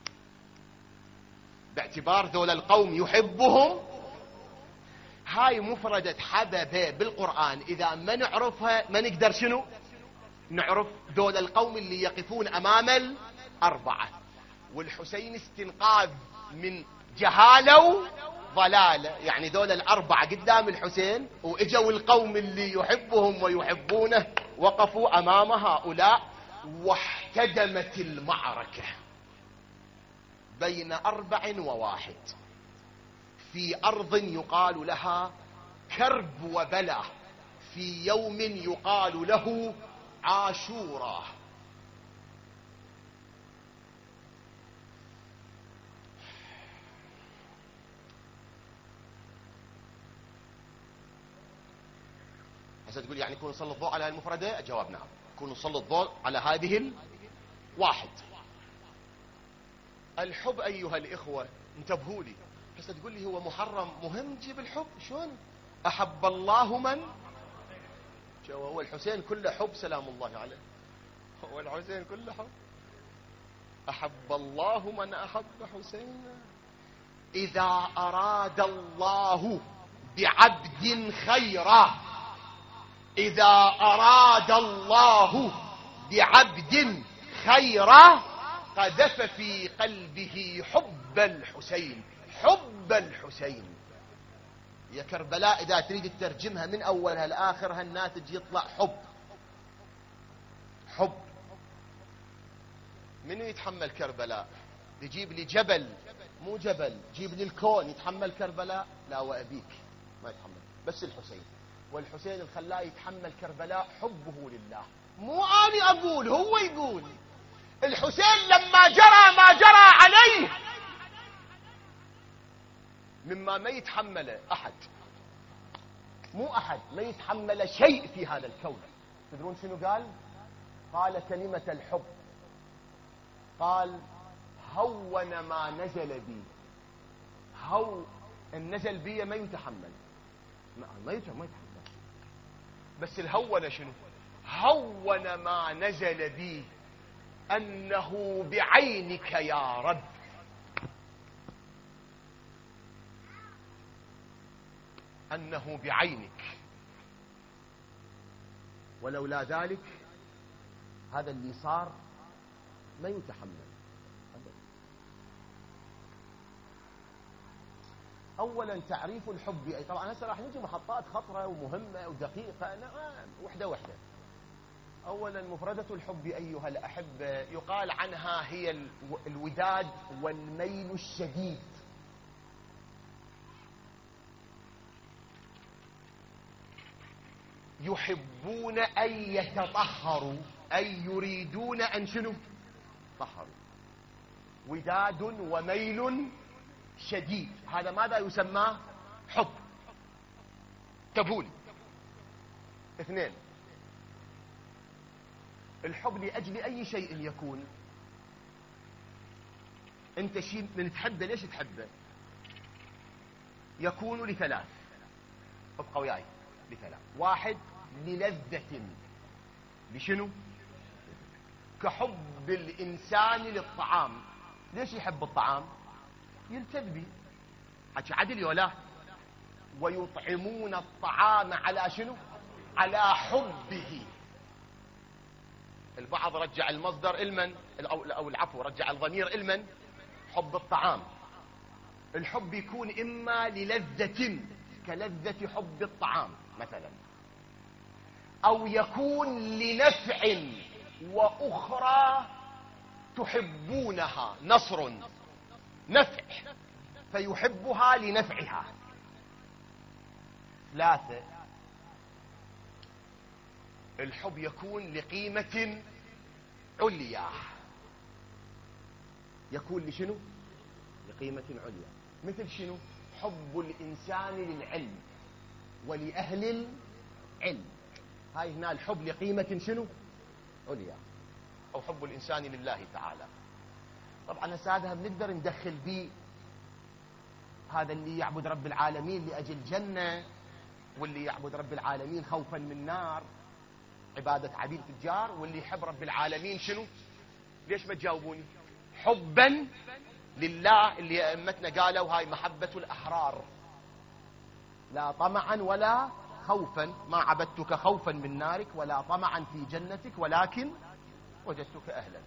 باعتبار ذول القوم يحبهم. هاي مفردة حبب بالقرآن إذا ما نعرفها ما نقدر شنو نعرف ذول القوم اللي يقفون أمام الأربعة. والحسين استنقاذ من جهالة ضلالة، يعني ذول الأربعة قدام الحسين وإجوا القوم اللي يحبهم ويحبونه وقفوا أمام هؤلاء، واحتدمت المعركة بين 4 و1 في أرض يقال لها كرب وبلة، في يوم يقال له عاشوراء. هسه تقول يعني كون نسلط الضوء على هذه المفردة؟ الجواب نعم، كون نسلط الضوء على هذه الواحد. الحب أيها الإخوة انتبهوا لي. هسه تقول لي هو محرم مهم تجيب الحب؟ شلون؟ أحب الله من هو الحسين كله حب سلام الله عليه، هو الحسين كله حب. أحب الله من أحب حسينا. إذا أراد الله بعبد خيرا، إذا أراد الله بعبد خيرا قذف في قلبه حب الحسين. حب الحسين يا كربلاء إذا تريد تترجمها من أولها لآخرها الناتج يطلع حب. حب. من يتحمل كربلاء؟ يجيب لي جبل، مو جبل، جيب لي الكون يتحمل كربلاء؟ لا وأبيك ما يتحمل، بس الحسين. والحسين اللي خلاه يتحمل كربلاء حبه لله، مو أنا أقول، هو يقول. الحسين لما جرى ما جرى عليه مما ما يتحمله أحد، مو أحد ما يتحمل شيء في هذا الكون. تدرون شنو قال؟ قال كلمة الحب، قال هون ما نزل بي. النزل بي ما يتحمل، ما يتحمل، بس الهون شنو؟ هون ما نزل بي أنه بعينك يا رب. أنه بعينك، ولولا ذلك هذا اللي صار ما يتحمل. أولا تعريف الحب، طبعا هسه راح نجي محطات خطرة ومهمة ودقيقة، نعم وحدة وحدة. أولا مفردة الحب أيها الأحبة يقال عنها هي الوداد والميل الشديد. يحبون أن يتطهروا، أي يريدون أن شنو؟ طهروا. وداد وميل شديد، هذا ماذا يسمى؟ حب. تبولي. 2، الحب لأجل أي شيء يكون. أنت شيء من تحبه، ليش تحبه؟ يكون ل3، ابقى وياي، ل3. 1 للذة. لشنو؟ كحب الإنسان للطعام. ليش يحب الطعام؟ يلتذ به، حكي عدل ولا؟ ويطعمون الطعام على شنو؟ على حبه. البعض رجع المصدر المن، أو العفو رجع الضمير المن، حب الطعام. الحب يكون إما للذة كلذة حب الطعام مثلا، أو يكون لنفع وأخرى تحبونها، نصر، نفع، فيحبها لنفعها. 3، الحب يكون لقيمة عليا. يكون لشنو؟ لقيمة عليا. مثل شنو؟ حب الإنسان للعلم ولأهل العلم. هاي هنا الحب لقيمة شنو؟ عليا. أو حب الإنسان لله تعالى. طبعا هذا بنقدر ندخل به هذا اللي يعبد رب العالمين لأجل جنة، واللي يعبد رب العالمين خوفا من نار عبادة عبيد تجار، واللي يحب رب العالمين شنو؟ ليش ما تجاوبوني؟ حبا لله، اللي أئمتنا قالوا هاي محبة الأحرار، لا طمعا ولا خوفا. ما عبدتك خوفا من نارك ولا طمعا في جنتك ولكن وجدتك أهلا.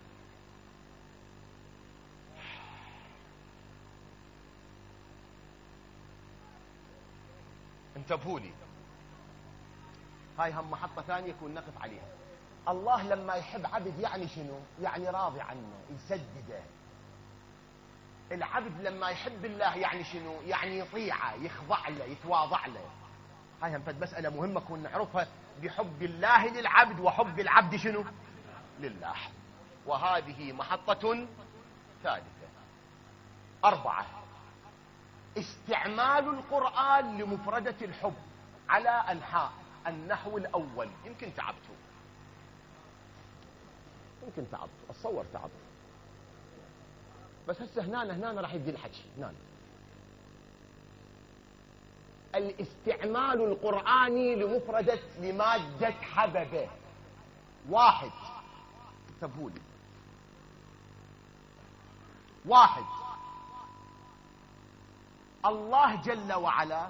انتبهوا لي، هاي هم محطة ثانية يكون نقف عليها. الله لما يحب عبد يعني شنو؟ يعني راضي عنه، يسدده. العبد لما يحب الله يعني شنو؟ يعني يطيعه، يخضع له، يتواضع له. هاي هم مسألة مهمة كون نعرفها بحب الله للعبد وحب العبد شنو؟ لله. وهذه محطة ثالثة. 4، استعمال القرآن لمفردة الحب على أنحاء. النحو الأول، يمكن تعبتوا، اتصور تعبتوا، بس هسه هنا راح يبدي الحكي. هنا الاستعمال القرآني لمادة حببه. 1، انتبهوا لي. 1، الله جل وعلا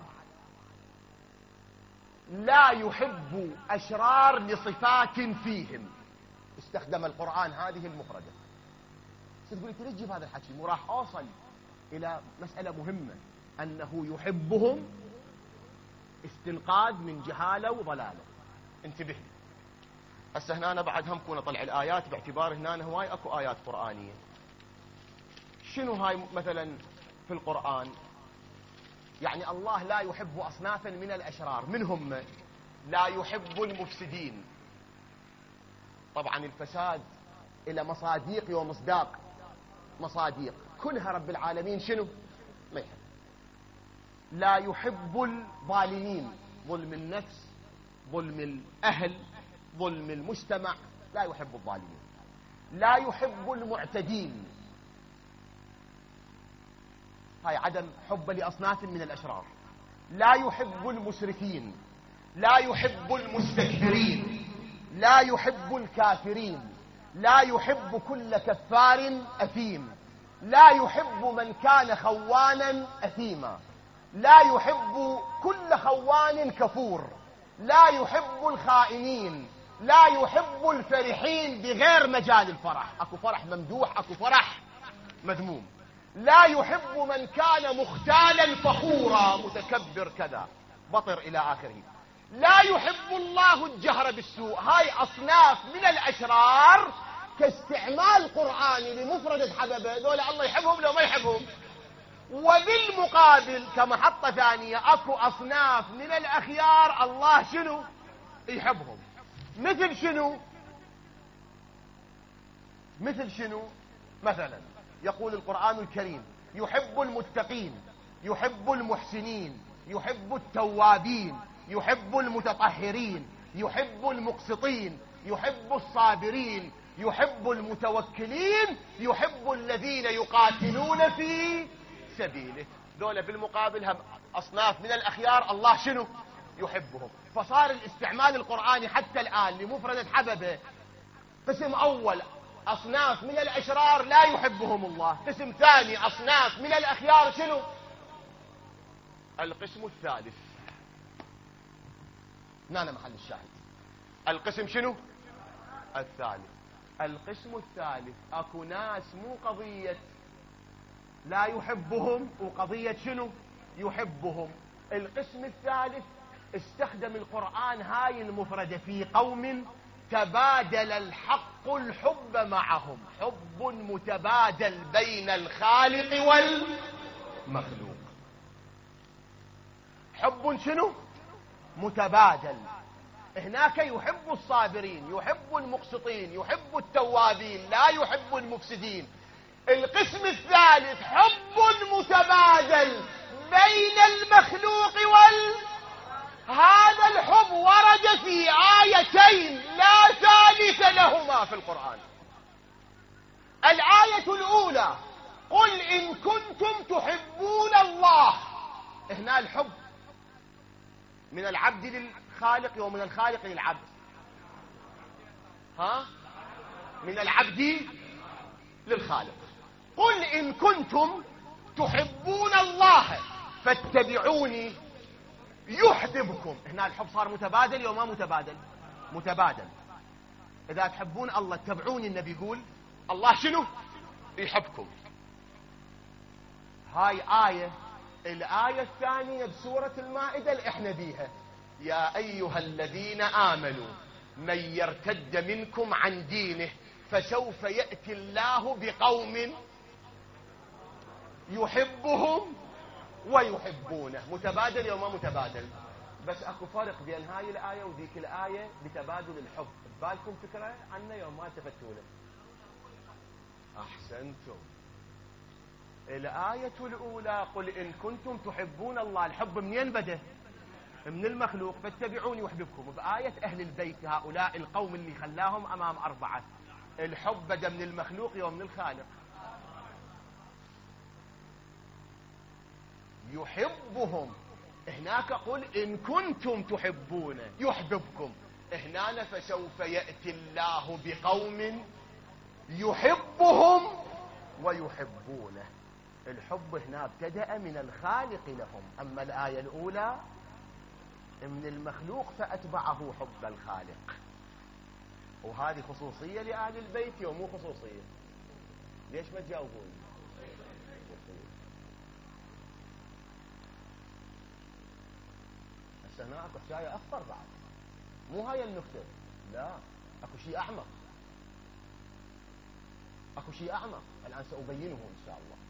لا يحب أشرار لصفات فيهم، استخدم القرآن هذه المفردة. ستقول لي ليش تجيب هذا الحكي؟ مو راح أوصل إلى مسألة مهمة، أنه يحبهم استنقاذ من جهالة وضلالة. انتبه لي هسه هنا أنا بعد هم كون أطلع الآيات، باعتبار هنا هواي أكو آيات قرآنية. شنو هاي مثلا في القرآن؟ يعني الله لا يحب أصنافا من الأشرار. من هم؟ لا يحب المفسدين. طبعا الفساد إلى مصاديق ومصداق. مصاديق كلها رب العالمين شنو؟ ما يحب. لا يحب الظالمين، ظلم النفس، ظلم الأهل، ظلم المجتمع، لا يحب الظالمين. لا يحب المعتدين، هاي عدم حب لأصناف من الأشرار. لا يحب المسرفين، لا يحب المستكبرين، لا يحب الكافرين، لا يحب كل كفار أثيم، لا يحب من كان خوانا أثيما، لا يحب كل خوان كفور، لا يحب الخائنين، لا يحب الفرحين بغير مجال الفرح. أكو فرح ممدوح، أكو فرح مذموم. لا يحب من كان مختالا فخورا متكبر كذا بطر إلى آخره. لا يحب الله الجهر بالسوء. هاي أصناف من الأشرار كاستعمال قرآني لمفردة حببه، دول الله يحبهم لو ما يحبهم. وبالمقابل كمحطة ثانية أكو أصناف من الأخيار الله شنو؟ يحبهم. مثل شنو؟ مثل شنو؟ مثلا يقول القرآن الكريم: يحب المتقين، يحب المحسنين، يحب التوابين، يحب المتطهرين، يحب المقسطين، يحب الصابرين، يحب المتوكلين، يحب الذين يقاتلون في سبيله. دول بالمقابل هم أصناف من الأخيار الله شنو؟ يحبهم. فصار الاستعمال القرآني حتى الآن لمفردة حببه قسم أول أصناف من الأشرار لا يحبهم الله، قسم ثاني أصناف من الأخيار شنو؟ القسم الثالث. هنا محل الشاهد. القسم شنو؟ الثالث. القسم الثالث أكو ناس مو قضية لا يحبهم وقضية شنو؟ يحبهم. القسم الثالث استخدم القرآن هاي المفردة في قوم تبادل الحق الحب معهم، حب متبادل بين الخالق والمخلوق. حب شنو؟ متبادل. هناك يحب الصابرين، يحب المقسطين، يحب التوابين، لا يحب المفسدين. القسم الثالث حب متبادل بين المخلوق هذا الحب ورد في آيتين لا ثالث لهما في القرآن. الآية الأولى: قل إن كنتم تحبون الله. هنا الحب من العبد للخالق ومن الخالق للعبد؟ ها؟ من العبد للخالق. قل إن كنتم تحبون الله فاتبعوني يحببكم. هنا الحب صار متبادل وما متبادل؟ متبادل. إذا تحبون الله اتبعوني، النبي يقول الله شنو؟ يحبكم. هاي آية. الآية الثانية بسورة المائدة اللي احنا بيها: يا أيها الذين آمنوا من يرتد منكم عن دينه فسوف يأتي الله بقوم يحبهم ويحبونه. متبادل وما متبادل؟ بس اكو فرق بين هاي الآية وذيك الآية بتبادل الحب. ببالكم فكرة عنه يوم ما التفتوا له؟ أحسنتم. الآية الأولى: قل إن كنتم تحبون الله. الحب منين بدأ؟ من المخلوق. فاتبعوني يحببكم. بآية أهل البيت هؤلاء القوم اللي خلاهم أمام أربعة، الحب بدأ من المخلوق ومن الخالق. يحبهم. هناك قل إن كنتم تحبون يحببكم. هنا فسوف يأتي الله بقوم يحبهم ويحبونه. الحب هنا ابتدأ من الخالق لهم، أما الآية الأولى من المخلوق فأتبعه حب الخالق. وهذه خصوصية لأهل البيت ومو خصوصية؟ ليش ما تجاوبون؟ هسه هنا اكو حكاية أخطر بعد، مو هاي النكتة، لا، اكو شيء أعمق. اكو شيء أعمق الآن سأبينه إن شاء الله.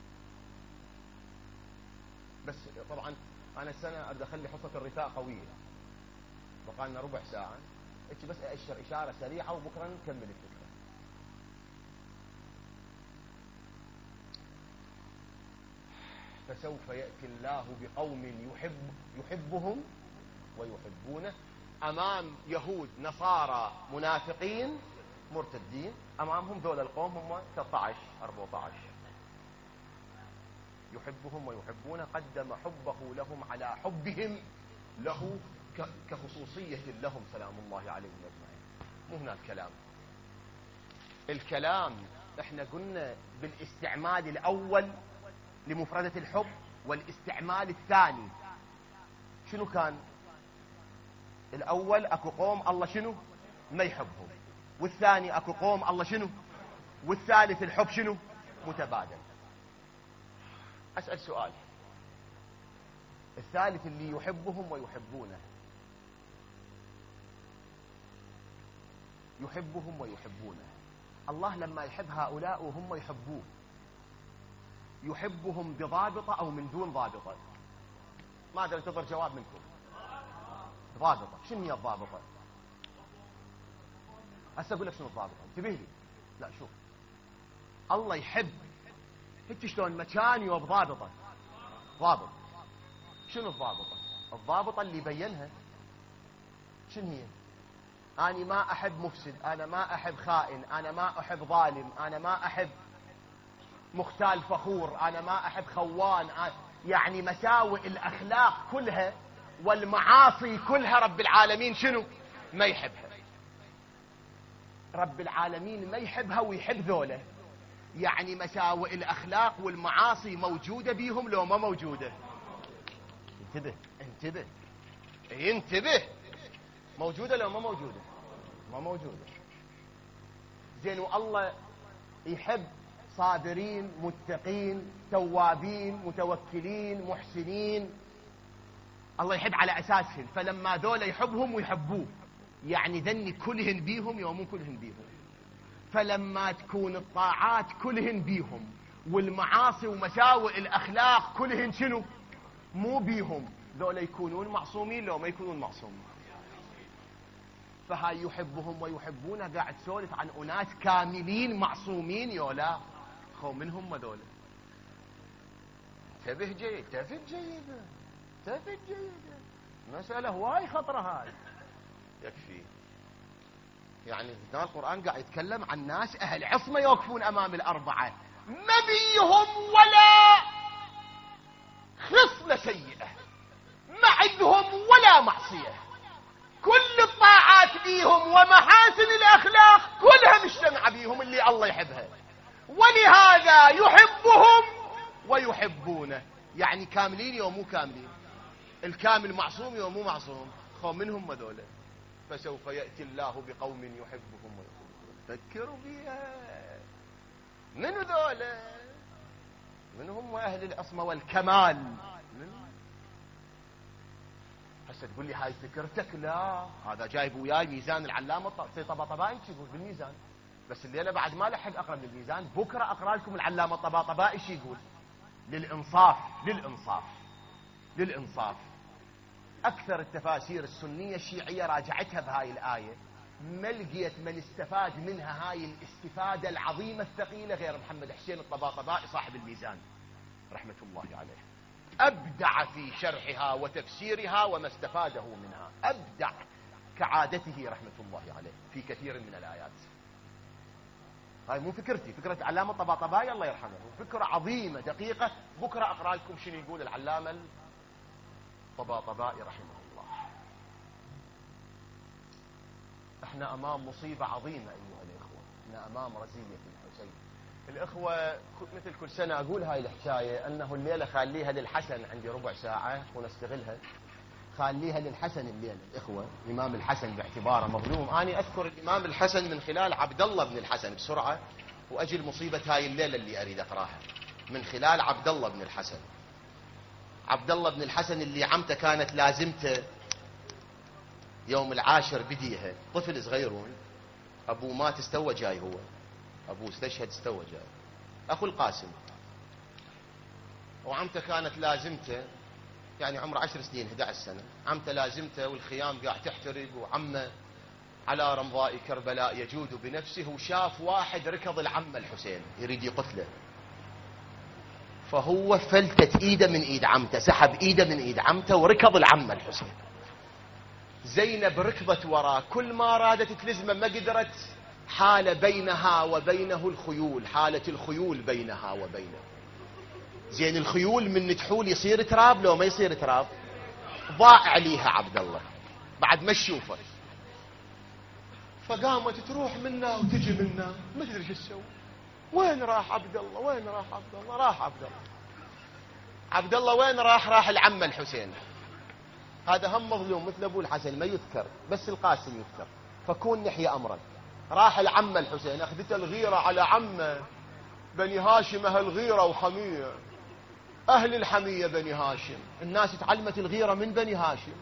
بس طبعا أنا السنة أريد أخلي حصة الرثاء قوية، بقى لنا ربع ساعة، بس أشر إشارة سريعة وبكرة نكمل الفكرة. فسوف يأتي الله بقوم يحبهم ويحبونه. أمام يهود نصارى منافقين مرتدين، أمامهم ذول القوم هم 13-14. يحبهم ويحبونه. قدم حبه لهم على حبهم له كخصوصية لهم سلام الله عليهم أجمعين. مو هنا الكلام. الكلام احنا قلنا بالاستعمال الأول لمفردة الحب، والاستعمال الثاني شنو كان؟ الأول أكو قوم الله شنو؟ ما يحبهم. والثاني أكو قوم الله شنو؟ والثالث الحب شنو؟ متبادل. أسأل سؤال: الثالث اللي يحبهم ويحبونه، يحبهم ويحبونه، الله لما يحب هؤلاء وهم يحبوه يحبهم بضابطة أو من دون ضابطة؟ ما أدري، انتظر جواب منكم. ضابطة. شنو هي الضابطة؟ هسه أقول لك شنو الضابطة، انتبه لي. لا شوف، الله يحب هيك شلون مكان يوب ضابطة. ضابط. شنو الضابطة؟ الضابطة اللي بينها شنو هي؟ أنا ما أحب مفسد، أنا ما أحب خائن، أنا ما أحب ظالم، أنا ما أحب مختال فخور، أنا ما أحب خوان. يعني مساوئ الأخلاق كلها والمعاصي كلها رب العالمين شنو؟ ما يحبها. رب العالمين ما يحبها ويحب ذولا. يعني مساوئ الأخلاق والمعاصي موجودة بيهم لو ما موجودة؟ انتبه انتبه انتبه. موجودة لو ما موجودة؟ ما موجودة. زين، والله يحب صابرين متقين توابين متوكلين محسنين، الله يحب على أساسهم. فلما ذولا يحبهم ويحبوه، يعني ذني كلهن بيهم يومون كلهن بيهم. فلما تكون الطاعات كلهن بيهم والمعاصي ومساوئ الأخلاق كلهن شنو؟ مو بيهم، ذولا يكونون معصومين لو ما يكونون معصومين. فهاي يحبهم ويحبونه قاعد تسولف عن أناس كاملين معصومين يولا. خو منهم ذولا. تفه جيد، تفت جيدة، تفت جيدة. مسألة هواي خطرة هاي. يكفي. يعني هنا القرآن قاعد يتكلم عن ناس أهل عصمة يوقفون أمام الأربعة، ما بيهم ولا خصلة سيئة، ما عندهم ولا معصية. معصية، كل الطاعات بيهم ومحاسن الأخلاق كلها مجتمعة بيهم اللي الله يحبها، ولهذا يحبهم ويحبونه. يعني كاملين يوم مو كاملين، الكامل معصوم يوم مو معصوم. خو منهم هذولا، فسوف يأتي الله بقوم يحبهم ويحبونه. فكروا بيها، من ذولا؟ من هم أهل العصمة والكمال؟ هسه تقول لي هاي فكرتك؟ لا، هذا جايب وياي ميزان العلامة الطباطبائي يقول بالميزان، بس الليلة بعد ما لحق أقرأ من الميزان، بكرة أقرأ لكم العلامة الطباطبائي شو يقول. للإنصاف للإنصاف للإنصاف، أكثر التفاسير السنية الشيعية راجعتها بهاي الآية، ما لقيت من استفاد منها هاي الاستفادة العظيمة الثقيلة غير محمد حسين الطباطبائي صاحب الميزان رحمة الله عليه. أبدع في شرحها وتفسيرها وما استفاده منها، أبدع كعادته رحمة الله عليه في كثير من الآيات. هاي مو فكرتي، فكرة العلامة الطباطبائي الله يرحمه، فكرة عظيمة دقيقة. بكرة أقرأ لكم شنو يقول العلامة الطباطبائي رحمه الله. احنا أمام مصيبة عظيمة أيها الإخوة، احنا أمام رزية الحسين. الإخوة مثل كل سنة أقول هاي الحكاية، أنه الليلة خليها للحسن، عندي ربع ساعة ونستغلها، خليها للحسن الليلة. الإخوة الإمام الحسن باعتباره مظلوم، أنا أذكر الإمام الحسن من خلال عبد الله بن الحسن بسرعة، وأجل مصيبة هاي الليلة اللي أريد أقراها من خلال عبد الله بن الحسن. عبد الله بن الحسن اللي عمته كانت لازمته يوم العاشر بديها، طفل صغيرون، أبوه مات استوى جاي، هو أبوه استشهد استوى جاي، أخو القاسم، وعمته كانت لازمته يعني عمره 10 سنين 11 سنة، عمته لازمته والخيام قاعد تحترق، وعمه على رمضاء كربلاء يجود بنفسه، وشاف واحد ركض العم الحسين يريد يقتله، فهو فلتت ايده من ايد عمته، سحب ايده من ايد عمته وركض العم الحسين. زينب ركضت وراه، كل ما رادت تلزمه ما قدرت، حال بينها وبينه الخيول، حالة الخيول بينها وبينه. زين الخيول من تحول يصير تراب لو ما يصير تراب؟ ضاع عليها عبد الله بعد ما تشوفه، فقامت تروح منا وتجي منا، ما تدري شو تسوي. وين راح عبد الله؟ وين راح عبد الله؟ راح عبد الله. عبد الله وين راح؟ راح العم الحسين. هذا هم مظلوم مثل ابو الحسن ما يذكر، بس القاسم يذكر، فكون نحيا امرا. راح العم الحسين، اخذته الغيره على عمه، بني هاشم اهل غيره وحميه، اهل الحميه بني هاشم، الناس تعلمت الغيره من بني هاشم.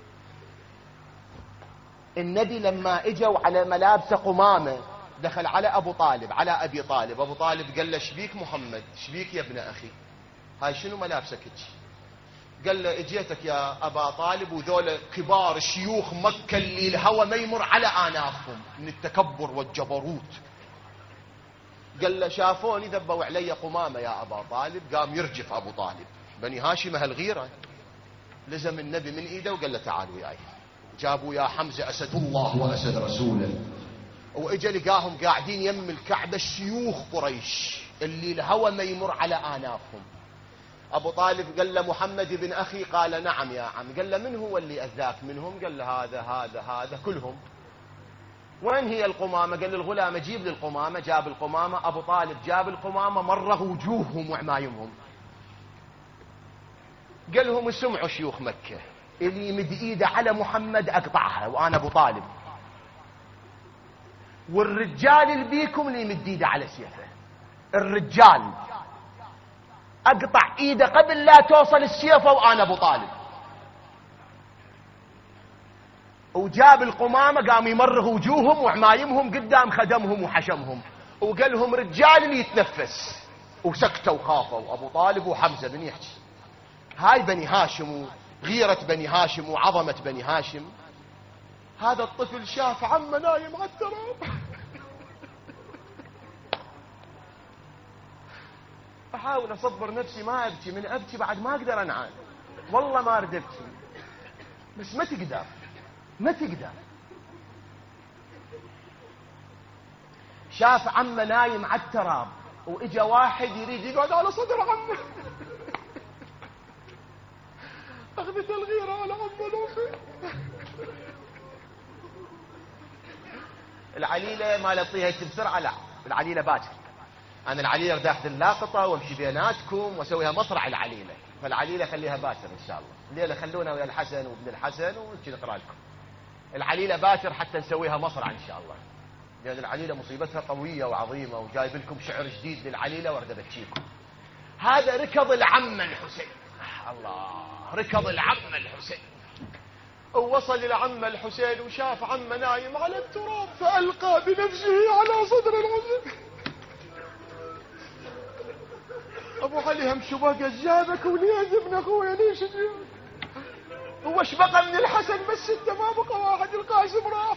النبي لما اجوا على ملابس قمامه دخل على ابو طالب، على ابي طالب، ابو طالب قال له شبيك محمد؟ شبيك يا ابن اخي؟ هاي شنو ملابسك هيك؟ قال له اجيتك يا ابا طالب وذول كبار شيوخ مكه اللي الهوى ما يمر على انافهم من التكبر والجبروت. قال له شافوني ذبوا علي قمامه يا ابا طالب. قام يرجف ابو طالب، بني هاشم هالغيره، لزم النبي من ايده وقال له تعال وياي. جابوا يا حمزه اسد الله واسد رسوله، واجا لقاهم قاعدين يم الكعبه شيوخ قريش اللي الهوى ما يمر على انافهم. ابو طالب قال له محمد بن اخي؟ قال نعم يا عم. قال له من هو اللي اذاك منهم؟ قال له هذا كلهم. وين هي القمامه؟ قال الغلام جيب لي القمامه. جاب القمامه، ابو طالب جاب القمامه، مرغ وجوههم وعمايمهم، قال لهم سمعوا شيوخ مكه، اللي يمد ايده على محمد اقطعها وانا ابو طالب، والرجال اللي بيكم اللي يمد ايده على سيفه، الرجال اقطع ايده قبل لا توصل السيفه وانا ابو طالب. وجاب القمامه قام يمرغ وجوههم وعمايمهم قدام خدمهم وحشمهم، وقال لهم رجال اللي يتنفس، وسكتوا وخافوا ابو طالب وحمزه بن يحكي. هاي بني هاشم وغيره بني هاشم وعظمه بني هاشم. هذا الطفل شاف عمه نايم على التراب احاول اصبر نفسي ما ابكي، من ابكي بعد ما اقدر انعاد، والله ما اريد ابكي، بس ما تقدر ما تقدر. شاف عمه نايم على التراب، واجا واحد يريد يقعد على صدر عمه أخذت الغيرة على عم الحسين. العليلة ما لطيها بسرعة، لا العليلة باكر. أنا العليلة بدي أخذ اللاقطة وامشي بيناتكم وأسويها مصرع العليلة، فالعليلة خليها باكر إن شاء الله. الليلة خلونا ويا الحسن وابن الحسن ونجي نقرأ لكم. العليلة باكر حتى نسويها مصرع إن شاء الله، لأن العليلة مصيبتها قوية وعظيمة، وجايب لكم شعر جديد للعليلة وارد بتشيكم. هذا ركض العم الحسين، الله، ركض العم الحسين ووصل العم الحسين وشاف عمه نايم على التراب، فألقى بنفسه على صدر الحسين. أبو علي هم شو بقى جابك وليز ابن أخويا ليش جيب؟ هو ايش بقى من الحسن بس انت ما بقى واحد، القاسم راح.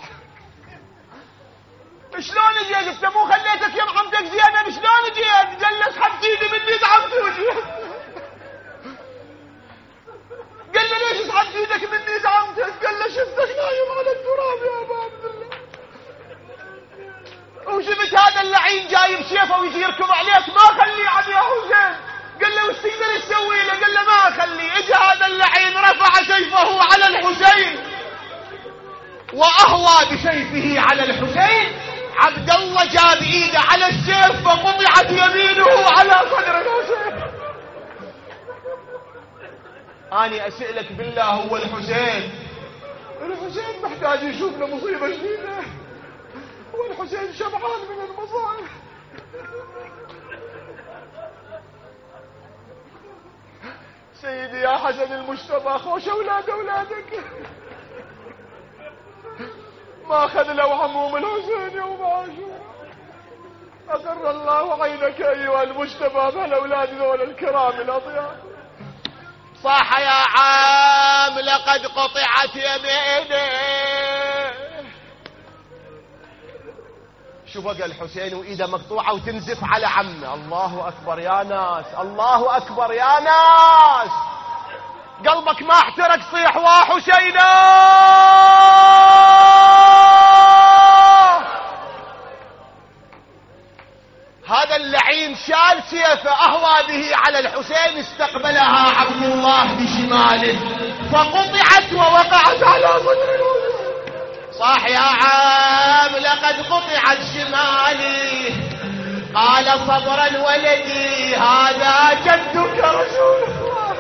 شلون جيت انت مو خليتك يا عمتك زينب؟ شلون جيت؟ قال له اسحب ايدي مني زعمت وجهك. قال له ليش اسحب ايدك مني زعمتك؟ قال له شفتك نايم على التراب يا ابا عبد الله، وشفت هذا اللعين جايب سيفه ويجي يركض عليك، ما خليه عاد يا حسين. قال له وش تقدر تسوي له؟ قال له ما اخليه. اجى هذا اللعين رفع سيفه على الحسين واهوى بسيفه على الحسين. عبد الله جاب ايده على السيف فقطعت يمينه على صدر الحسين. اني اسالك بالله، هو الحسين محتاج يشوف له مصيبه جديده؟ هو الحسين شبعان من المصائب. سيدي يا حسن المجتبى، خوش اولادك ما اخذ له عموم الحسين يوم عاشوراء. اقر الله عينك ايها المجتبى بهالاولاد ذول الكرام الاطياب. صاح يا عام لقد قطعت يمينه. شو بقى الحسين وايده مقطوعه وتنزف على عمه. الله اكبر يا ناس، الله اكبر يا ناس، قلبك ما احترق صيح وحسينا. هذا اللعين شال سيفه اهوى به على الحسين، استقبلها عبد الله بشماله فقطعت ووقعت على صدر الحسين. صاح يا عام لقد قطعت شمالي. قال صبرا ولدي هذا جدك رسول الله،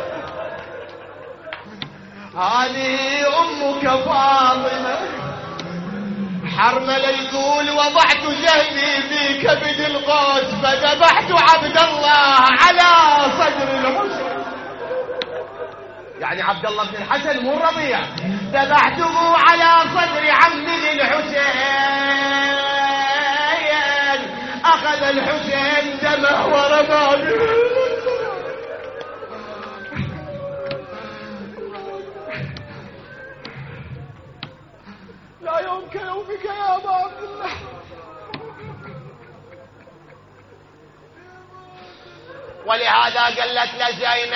هذه امك فاطمه. حرمل يقول وضعت جهدي في كبد القوس فذبحت عبد الله على صدر الحسين. يعني عبد الله بن الحسن مو الرضيع، ذبحته على صدر عمه الحسين. اخذ الحسين دمه ورمى به. لا يمكن يومك يا ابا عبد الله. ولهذا قالت له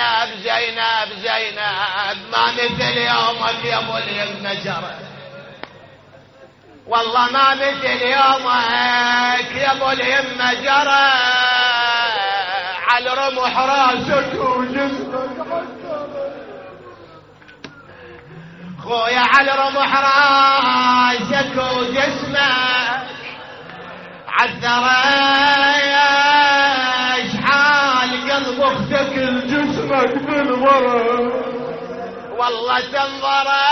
زينب ما مثل يومك يا ابو اليم جرى، والله ما مثل يومك يا ابو اليم جرى. على رمح راسك وجسمك خويا، على رمح راسك وجسمك عالثرى. شحال قلب اختك الجسمك بالورى، والله تنظرى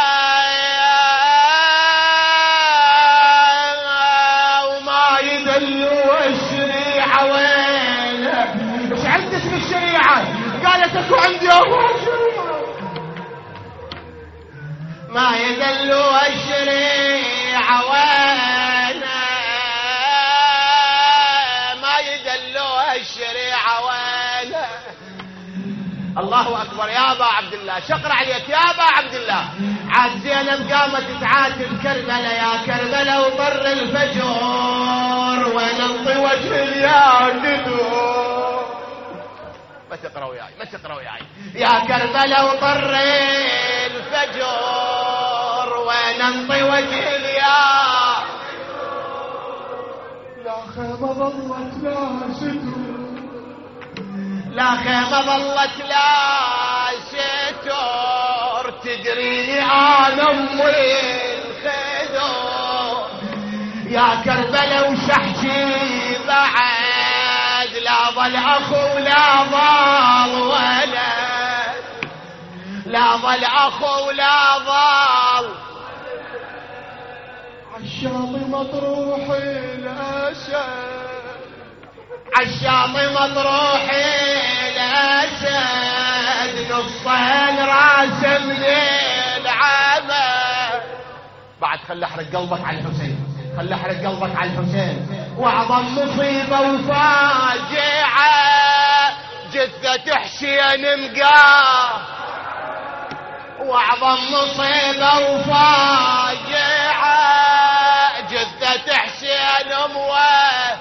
وما يدلوا الشريعة وينه. ايش عندك اسم الشريعة؟ قالت اكو عندي ابو شريعة. ما يدلوا الشريعة وينه، ما يدلوا الشريعة وينه. الله اكبر يا ابا عبد الله، شقر عليك يا ابا عبد الله. عاد زينب قامت تعاتب كربلة يا كربلة وطر الفجور وننطي وجه الياقدور. ما تقرأوا وياي يا كربلة وطر الفجور وننطي وجه الياقدور. لا خيمة ظلت لا ستر، لا خيمة ظلت لا ستر تدري انا امي الخدود يا كربلاء وشحشي بعد لا ظل اخو ولا ظل ولد لا ظل اخو ولا ظل عالشاطئ مطروح الاسد عالشاطئ مطروح الاسد نصين راسه من العمى بعد خلي احرق قلبك على الحسين خلي احرق قلبك على الحسين واعظم مصيبه وفاجعه جثه حسين مقاه واعظم مصيبه وفاجعه جثه حسين امواه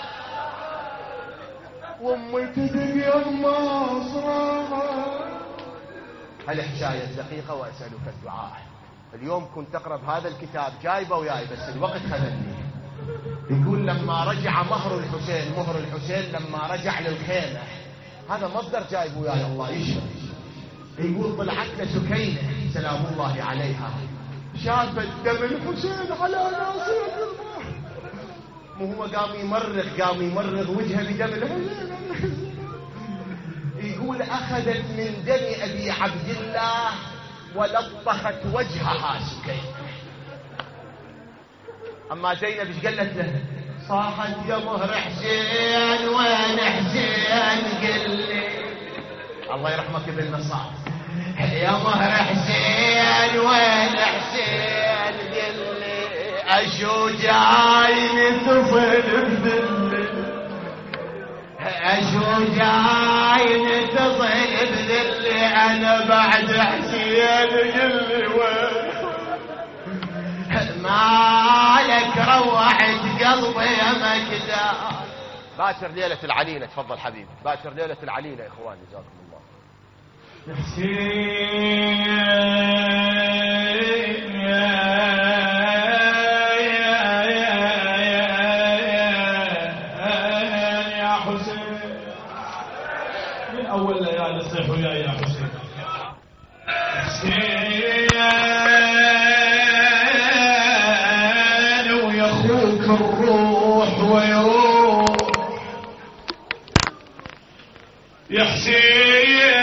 وامي تدري يما صراحه. هالحكايه دقيقه واسالك الدعاء. اليوم كنت اقرا هذا الكتاب جايبه وياي بس الوقت خذلني. يقول لما رجع مهر الحسين لما رجع للخيمه هذا مصدر جايبه وياي الله يشهد. يقول طلعت له سكينه سلام الله عليها شافت دم الحسين على ناصية الماء مو هو قام يمرغ وجهه بدم الحسين. يقول اخذت من دم ابي عبد الله ولطخت وجهها سكينه. اما زينب ايش قالت له؟ صاحت يا مهر حسين وين حسين قل لي الله يرحمك ابن نصار يا مهر حسين وين حسين قل لي اشو جاي نتصل بذلي اشو جاي نتصل بذلي انا بعد حسين قل لي وين مالك روحت قلبي يا مكدا. باكر ليلة العليلة تفضل حبيبي باكر ليلة العليلة يا اخوان جزاكم الله. حسين يا حسين من اول ليالي الصيف يا حسين حسين وياخوك الروح ويروح يا حسين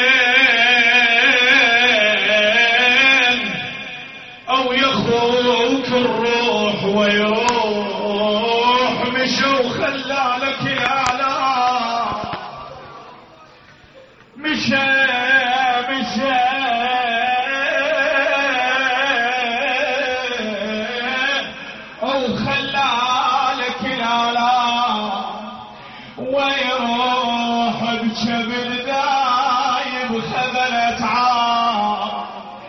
او ياخوك الروح ويروح مشى وخلالك يا لا مشى او خلالك يا لا ويروح بجبل دايب خذلت عار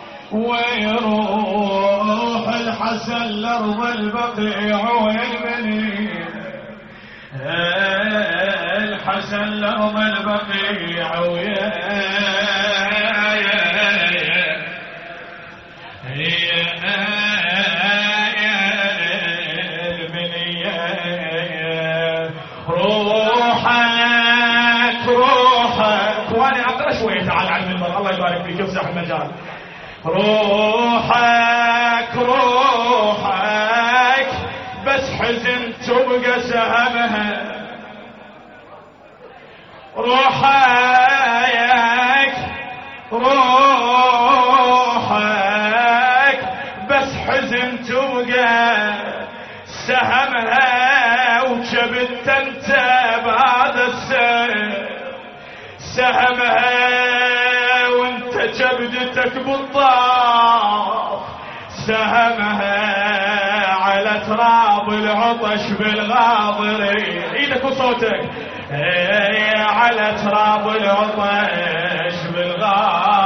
ويروح الحسن لارض البقيع والمنين الحسن لارض البقيع روحك وانا اقرا شويه تعال على المنبر الله يبارك فيك يفسح المجال. روحك بس حزن تبقى سهمها روحك بس حزن تبقى سهمها وجبت انت بعد سهمها وانت جبدتك بالطاف سهمها على تراب العطش بالغاضري ايدك وصوتك على تراب العطش بالغاضري